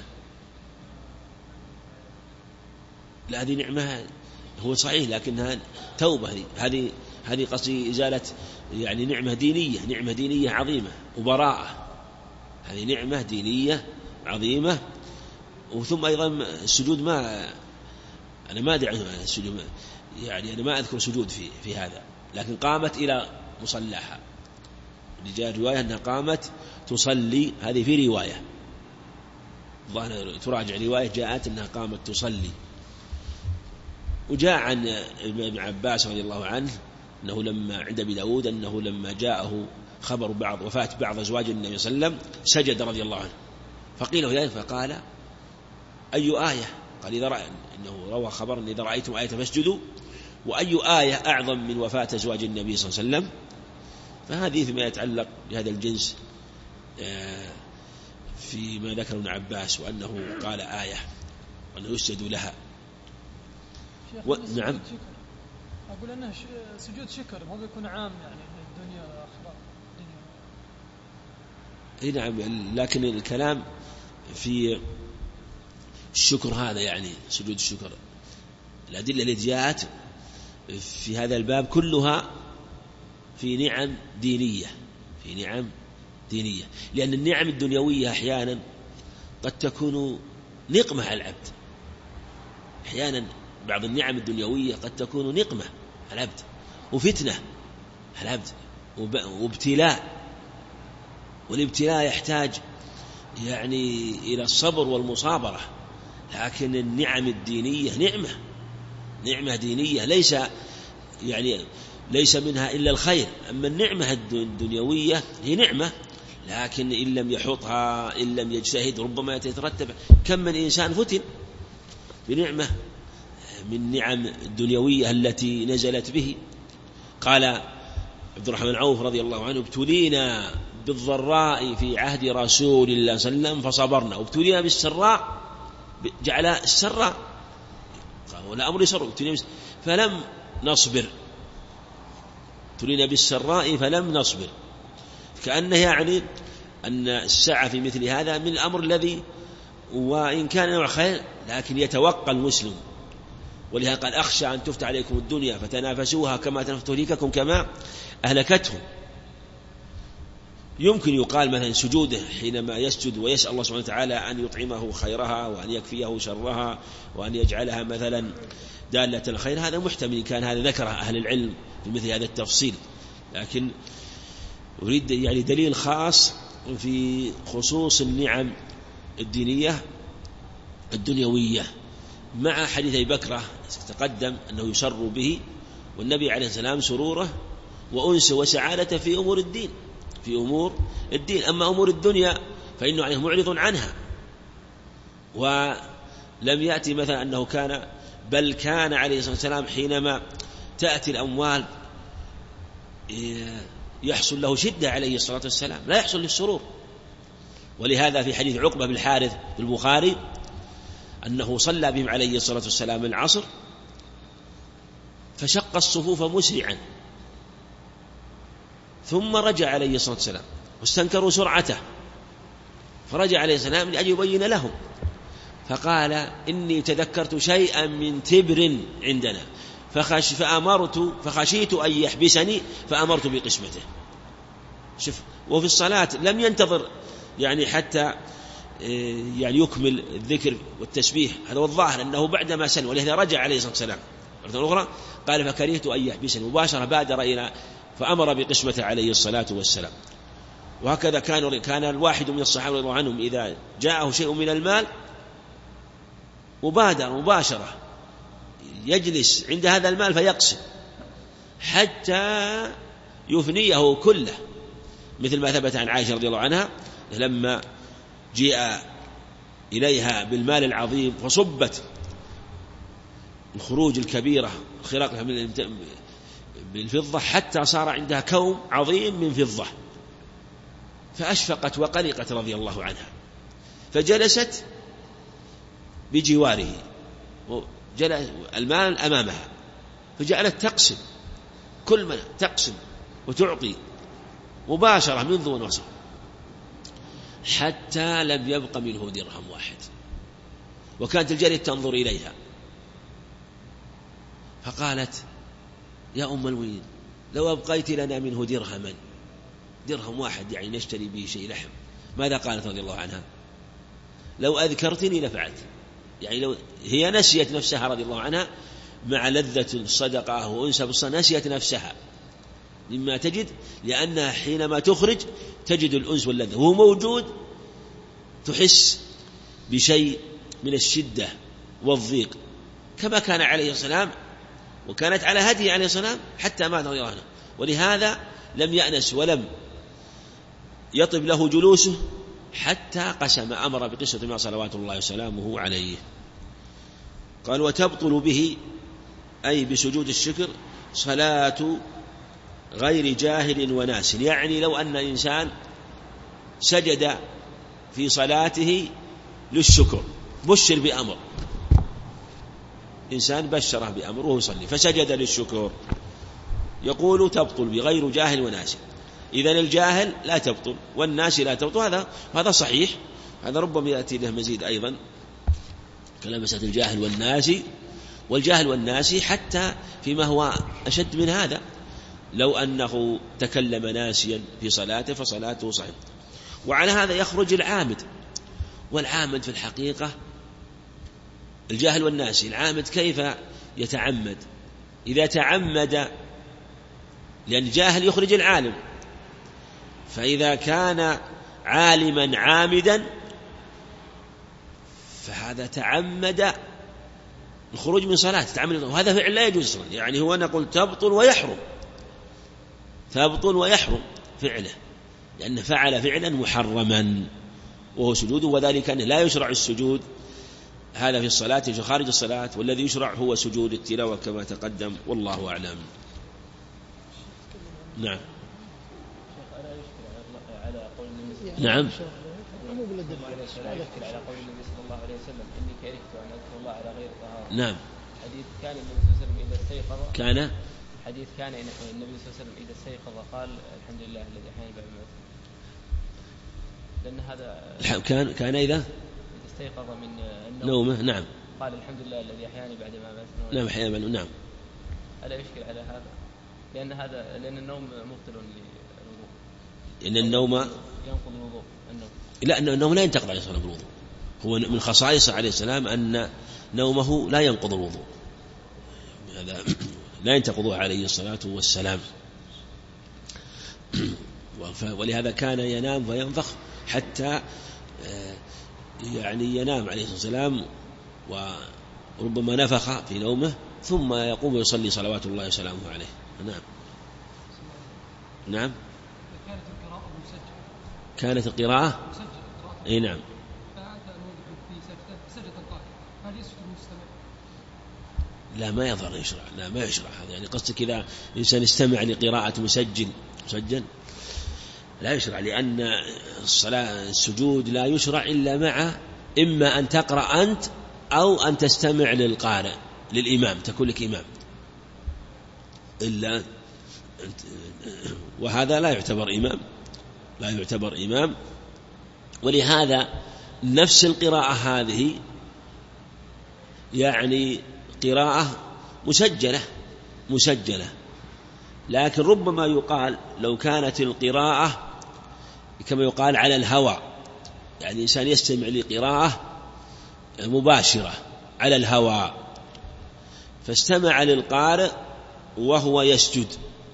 لا هذه نعمة، هو صحيح لكنها توبة، هذه قصدي إزالة يعني نعمة دينية عظيمة وبراءة، هذه نعمة دينية عظيمة. وثم أيضا السجود أنا ما أدري عنه السجود، يعني أنا ما أذكر سجود في هذا، لكن قامت إلى مصلاها، جاء رواية أنها قامت تصلي، هذه في رواية تراجع رواية جاءت أنها قامت تصلي. وجاء عن ابن عباس رضي الله عنه أنه لما عند أبي داود أنه لما جاءه خبر وفاة بعض أزواج النبي صلى الله عليه وسلم سجد رضي الله عنه، فقيل له ذلك فقال أي آية؟ قال إذا رأى إنه روى خبر إن إذا رأيتم آية فاسجدوا، وأي آية أعظم من وفاة أزواج النبي صلى الله عليه وسلم؟ فهذه فيما يتعلق بهذا الجنس فيما ذكر ابن عباس، وأنه قال آية وأنه يسجد لها. نعم أقول أنه سجود شكر، هو بيكون عام يعني الدنيا والآخرة. نعم، لكن الكلام في الشكر هذا يعني سجود الشكر، الأدلة التي جاءت في هذا الباب كلها في نعم دينية، لأن النعم الدنيوية أحيانا قد تكون نقمة على العبد، أحيانا بعض النعم الدنيوية قد تكون نقمة على العبد وفتنة على العبد وابتلاء، والابتلاء يحتاج يعني إلى الصبر والمصابرة. لكن النعم الدينية نعمة دينية ليس منها إلا الخير. أما النعمة الدنيوية هي نعمة، لكن إن لم يحطها، إن لم يجتهد، ربما يترتب. كم من إنسان فتن بنعمة من نعم الدنيوية التي نزلت به. قال عبد الرحمن عوف رضي الله عنه ابتلينا بالضراء في عهد رسول الله صلى الله عليه وسلم فصبرنا، وابتلينا بالسراء جعل السراء ولا أمر يسر فلم نصبر، ابتلينا بالسراء فلم نصبر، كأنه يعني أن السعة في مثل هذا من الأمر الذي وإن كان نوع خير لكن يتوقع المسلم. ولهذا قال أخشى أن تفتح عليكم الدنيا فتنافسوها كما تهلككم كما أهلكتهم. يمكن يقال مثلا سجوده حينما يسجد ويسأل الله سبحانه وتعالى أن يطعمه خيرها وأن يكفيه شرها وأن يجعلها مثلا دالة الخير، هذا محتمل، كان هذا ذكره أهل العلم في مثل هذا التفصيل. لكن أريد يعني دليل خاص في خصوص النعم الدينية الدنيوية، مع حديث أبي بكرة تقدم أنه يسر به، والنبي عليه السلام سروره وأنس وسعادة في أمور الدين. أما أمور الدنيا فإنه عليه معرض عنها، ولم يأتي مثلا أنه بل كان عليه الصلاة والسلام حينما تأتي الأموال يحصل له شدة عليه الصلاة والسلام، لا يحصل للسرور. ولهذا في حديث عقبة بن الحارث في البخاري أنه صلى بهم عليه الصلاة والسلام العصر فشق الصفوف مسرعا، ثم رجع عليه الصلاة والسلام واستنكروا سرعته، فرجع عليه السلام لأجل يبين لهم، فقال إني تذكرت شيئا من تبر عندنا فخشيت أن يحبسني فأمرت بقسمته. شوف، وفي الصلاة لم ينتظر يعني حتى يعني يكمل الذكر والتسبيح، هذا هو الظاهر أنه بعدما سلم، ولهذا رجع عليه الصلاة والسلام مرة أخرى قال فكرهت أن يحبسني، مباشرة بادر إلى فأمر بقسمته عليه الصلاة والسلام. وهكذا كان الواحد من الصحابة رضي الله عنهم إذا جاءه شيء من المال مباشرة يجلس عند هذا المال فيقسم حتى يفنيه كله، مثل ما ثبت عن عائشة رضي الله عنها لما جاء إليها بالمال العظيم فصبت الخروج الكبيرة خراق بالفضة حتى صار عندها كوم عظيم من فضة، فأشفقت وقلقت رضي الله عنها، فجلست بجواره المال أمامها، فجعلت تقسم، كل من تقسم وتعطي مباشرة من ذو نصر، حتى لم يبق منه درهم واحد، وكانت الجارية تنظر إليها فقالت: يا أم المؤمنين لو أبقيت لنا منه درهم واحد يعني نشتري به شيء لحم. ماذا قالت رضي الله عنها؟ لو أذكرتني لفعلت. يعني لو هي نسيت نفسها رضي الله عنها مع لذة الصدقة وأنسى بالصدقة، نسيت نفسها مما تجد، لأنها حينما تخرج تجد الأنس واللذة، وهو موجود تحس بشيء من الشدة والضيق كما كان عليه السلام، وكانت على هديه عليه السلام حتى مات رضي الله عنه. ولهذا لم يأنس ولم يطب له جلوسه حتى قسم، أمر بقصة ما صلوات الله وسلامه عليه. قال: وتبطل به أي بسجود الشكر صلاة غير جاهل وناس. يعني لو أن إنسان سجد في صلاته للشكر، بشر بأمر، إنسان بشره بأمر وهو يصلي فسجد للشكر، يقول تبطل بغير جاهل وناس. إذن الجاهل لا تبطل والناس لا تبطل، هذا صحيح. هذا ربما يأتي له مزيد أيضا كلام مسألة الجاهل والناس، والجاهل والناس حتى فيما هو أشد من هذا، لو أنه تكلم ناسيا في صلاته فصلاته صحيح. وعلى هذا يخرج العامد، والعامد في الحقيقة الجاهل والناس. العامد كيف يتعمد؟ إذا تعمد، لأن الجاهل يخرج العالم، فإذا كان عالما عامدا فهذا تعمد الخروج من صلاة، تعمد، وهذا فعل لا يجوز. يعني هو نقول تبطل ويحرم، تبطل ويحرم فعله، لأنه فعل فعلا محرما وهو سجوده، وذلك أنه لا يشرع السجود هذا في الصلاة خارج الصلاة، والذي يشرع هو سجود التلاوة كما تقدم، والله أعلم. نعم. نعم. على قول النبي صلى الله عليه وسلم: إني كرهت أن أذكر الله على غير طهارة. نعم. حديث كان النبي صلى الله عليه وسلم إذا استيقظ، حديث كان النبي صلى الله عليه وسلم إذا استيقظ قال: الحمد لله الذي أحياني بعد ما مات. لأن هذا كان إذا استيقظ من نومه، نعم، قال: الحمد لله الذي أحياني بعد ما مات. نعم، أحيانا، نعم. ألا يشكل على هذا؟ لأن النوم مبطل للوضوء. إن النوم ينقض الوضوء. لا، أن النوم لا ينتقض عليه الصلاة بالوضوء. هو من خصائصه عليه السلام أن نومه لا ينقض الوضوء، هذا لا ينتقضه عليه الصلاة والسلام. ولهذا كان ينام فينفخ حتى يعني ينام عليه الصلاة والسلام، وربما نفخ في نومه ثم يقوم ويصلي صلوات الله وسلامه عليه. نعم. نعم. كانت القراءة أي نعم. لا، ما يظهر يشرع، لا ما يشرع هذا. يعني قصدك إذا إنسان استمع لقراءة مسجل لا يشرع، لأن الصلاة السجود لا يشرع إلا مع إما أن تقرأ أنت أو أن تستمع للقارئ للإمام، تكون لك إمام، إلا وهذا لا يعتبر إمام. ولهذا نفس القراءة هذه يعني قراءة مسجلة، لكن ربما يقال لو كانت القراءة كما يقال على الهوى، يعني إنسان يستمع لقراءة مباشرة على الهوى فاستمع للقارئ وهو يسجد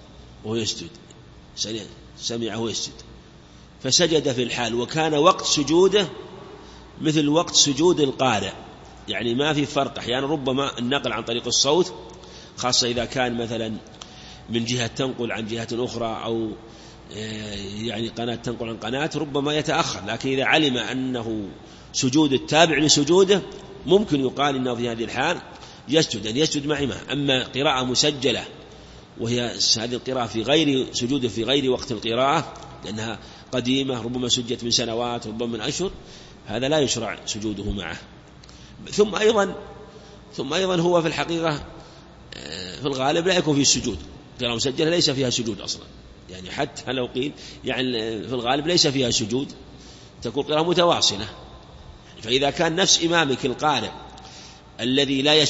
سمعه يسجد فسجد في الحال، وكان وقت سجوده مثل وقت سجود القارئ، يعني ما في فرق. أحيانا ربما النقل عن طريق الصوت، خاصة إذا كان مثلا من جهة تنقل عن جهة أخرى، أو يعني قناة تنقل عن قناة، ربما يتأخر. لكن إذا علم أنه سجود التابع لسجوده ممكن يقال إنه في هذه الحال يسجد مع إمام. أما قراءة مسجلة وهي هذه القراءة في غير سجود في غير وقت القراءة، لأنها قديمة ربما سجت من سنوات ربما من أشهر، هذا لا يشرع سجوده معه. ثم أيضا هو في الحقيقة في الغالب لا يكون فيه سجود، قراءة مسجلة ليس فيها سجود أصلا، يعني حتى لو قيل يعني في الغالب ليس فيها سجود، تكون قراءة متواصلة. فإذا كان نفس إمامك القارئ الذي لا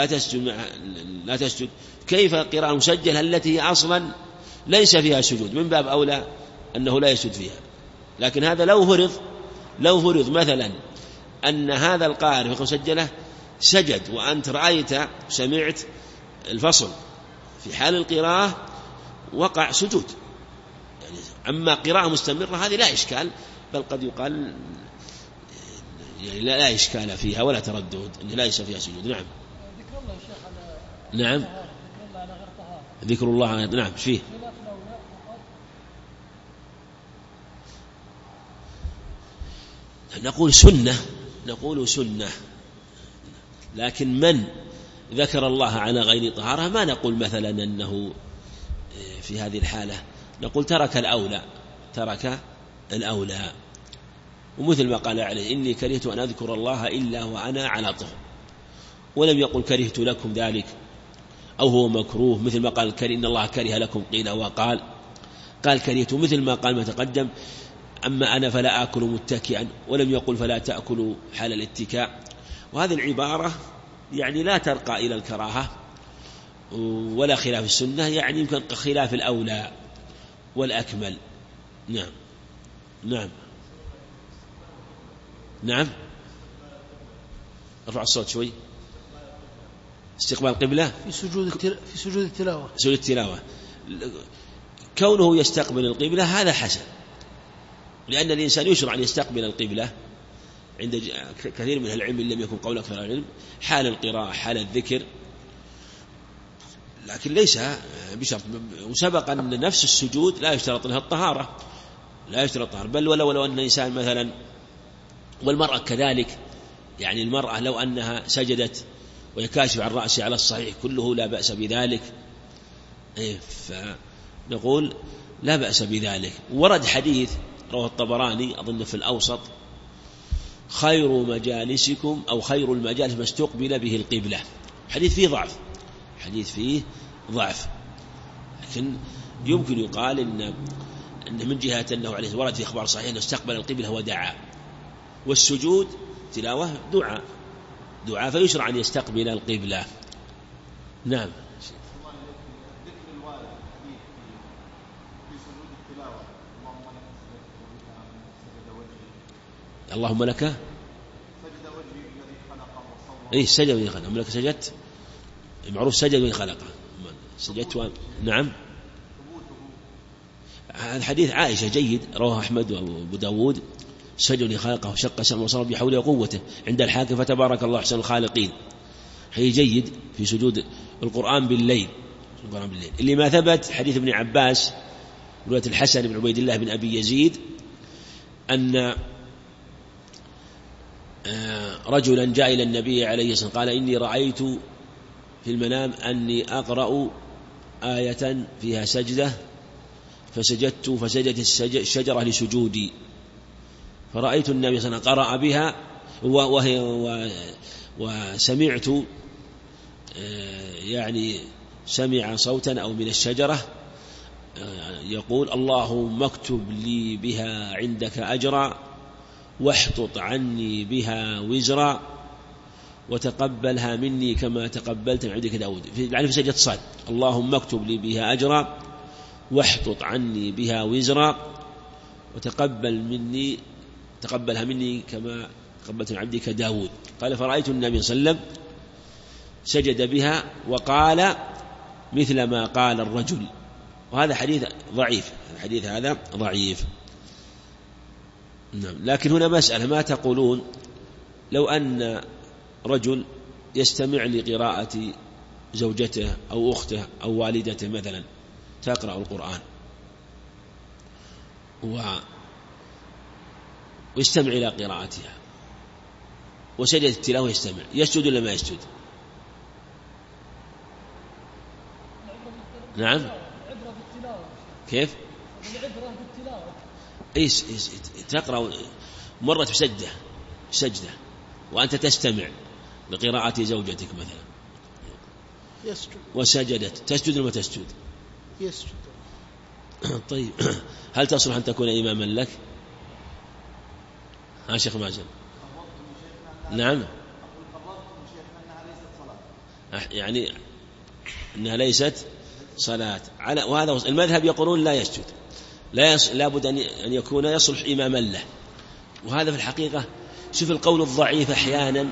تسجد كيف قراءة مسجلة التي هي ليس فيها سجود؟ من باب أولى أنه لا يسجد فيها. لكن هذا لو فرض مثلا أن هذا القارئ في مسجلة سجد وأنت رأيت سمعت الفصل، في حال القراءة وقع سجود. يعني أما قراءة مستمرة هذه لا إشكال، بل قد يقال يعني لا إشكال فيها ولا تردد أن ليس فيها سجود. نعم. ذكر الله يا شيخ على نعم. ذكر الله على غير طهارة. ذكر الله نعم فيه. نقول سنة، لكن من ذكر الله على غير طهارة ما نقول مثلا أنه في هذه الحالة نقول ترك الأولى. ومثل ما قال عليه إني كرهت أن أذكر الله إلا وأنا على طهر، ولم يقل كرهت لكم ذلك أو هو مكروه، مثل ما قال إن الله كره لكم قيل وقال، قال كرهت مثل ما قال ما تقدم أما أنا فلا آكل متكئا، ولم يقل فلا تأكلوا حال الاتكاء. وهذه العبارة يعني لا ترقى إلى الكراهة ولا خلاف السنة، يعني يمكن خلاف الأولى والأكمل. نعم نعم نعم. ارفع الصوت شوي. استقبال القبلة في سجود التلاوة. كونه يستقبل القبلة هذا حسن، لأن الإنسان يشرع أن يستقبل القبلة عند كثير من العلم لم يكن قول أكثر العلم حال القراءة حال الذكر، لكن ليس بشرط. وسبق أن نفس السجود لا يشترط لها الطهارة، بل ولو أن الإنسان مثلا، والمرأة كذلك، يعني المرأة لو أنها سجدت وهي كاشفة عن رأسها على الصحيح كله لا بأس بذلك، فنقول لا بأس بذلك. ورد حديث رواه الطبراني أظن في الأوسط خير مجالسكم أو خير المجالس ما استقبل به القبلة. حديث فيه ضعف، لكن يمكن يقال إن من جهة أنه عليه ورد في أخبار صحيحة أنه استقبل القبلة ودعا، والسجود تلاوة دعاء فيشرع أن يستقبل القبلة. نعم. اللهم لك سجد الذي خلق، لك سجدت معروف سجد الذي خلقه سجدت نعم. هذا حديث عائشة جيد رواه أحمد وأبو داود، سجد الذي خلقه وشق سمعه وصار بحوله وقوته عند الحاكم فتبارك الله أحسن الخالقين. هي جيد في سجود القرآن بالليل. اللي ما ثبت حديث ابن عباس رواية الحسن بن عبيد الله بن أبي يزيد أن رجلا جاء إلى النبي عليه الصلاة والسلام قال إني رأيت في المنام أني أقرأ آية فيها سجدة فسجدت فسجدت الشجرة لسجودي، فرأيت النبي صلى الله عليه وسلم قرأ بها وسمعت يعني سمع صوتا أو من الشجرة يقول اللهم اكتب لي بها عندك أجرا واحطط عني بها وزرا وتقبلها مني كما تقبلت من عندك داود. يعني في سجدة صاد اللهم اكتب لي بها أجرا واحطط عني بها وزرا تقبلها مني كما تقبلت من عبدك داود. قال فرأيت النبي صلى الله عليه وسلم سجد بها وقال مثل ما قال الرجل. وهذا حديث ضعيف، الحديث هذا ضعيف. نعم. لكن هنا مسألة، ما تقولون لو أن رجل يستمع لقراءة زوجته أو أخته أو والدته مثلا تقرأ القرآن ويستمع إلى قراءتها وسجد التلاوة يستمع، يسجد ولا ما يسجد؟ نعم. كيف؟ تقرأ مرة سجدة وأنت تستمع لقراءة زوجتك مثلا وسجدت، تسجد ولا ما تسجد؟ يسجد. طيب هل تصلح أن تكون إماما لك؟ ها شيخ مازن. نعم يعني أنها ليست صلاة وهذا المذهب يقولون لا يسجد، لا بد أن يكون يصلح إماما له. وهذا في الحقيقة شوف القول الضعيف أحيانا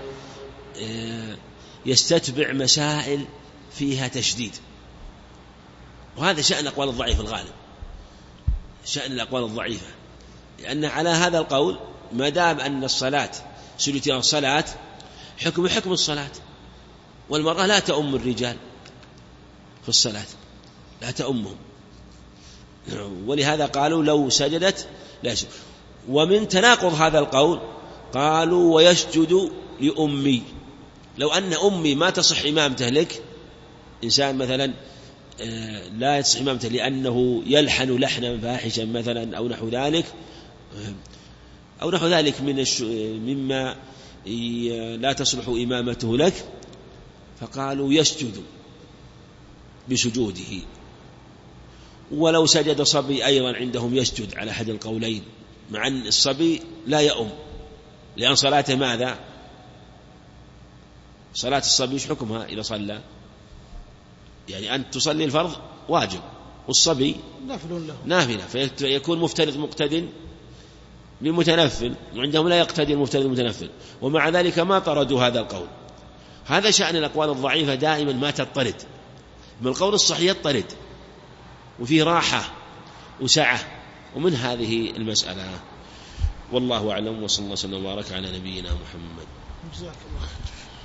يستتبع مسائل فيها تشديد، وهذا شأن الأقوال الضعيفة الغالب، شأن الأقوال الضعيفة، لأن على هذا القول ما دام أن الصلاة سجود الصلاة حكم الصلاة، والمرأة لا تؤم الرجال في الصلاة، لا تؤمهم، ولهذا قالوا لو سجدت لا يسجد. ومن تناقض هذا القول قالوا ويسجد لأمي، لو أن أمي ما تصح إمامته لك، إنسان مثلا لا يصح إمامته لأنه يلحن لحنا فاحشا مثلا أو نحو ذلك مما لا تصلح إمامته لك، فقالوا يسجد بسجوده. ولو سجد صبي أيضا عندهم يسجد على أحد القولين، مع أن الصبي لا يؤم، لأن صلاته ماذا؟ صلاة الصبي ايش حكمها إذا صلى؟ يعني أن تصلي الفرض واجب، والصبي نافلة، فيكون مفترض مقتد بمتنفل، وعندهم لا يقتدي المفترض المتنفل، ومع ذلك ما طردوا هذا القول. هذا شأن الأقوال الضعيفة دائما ما تطرد، من القول الصحيح يطرد، وفيه راحة وسعة، ومن هذه المسألة. والله أعلم، وصلى الله وسلم وبارك على نبينا محمد. جزاك الله خير.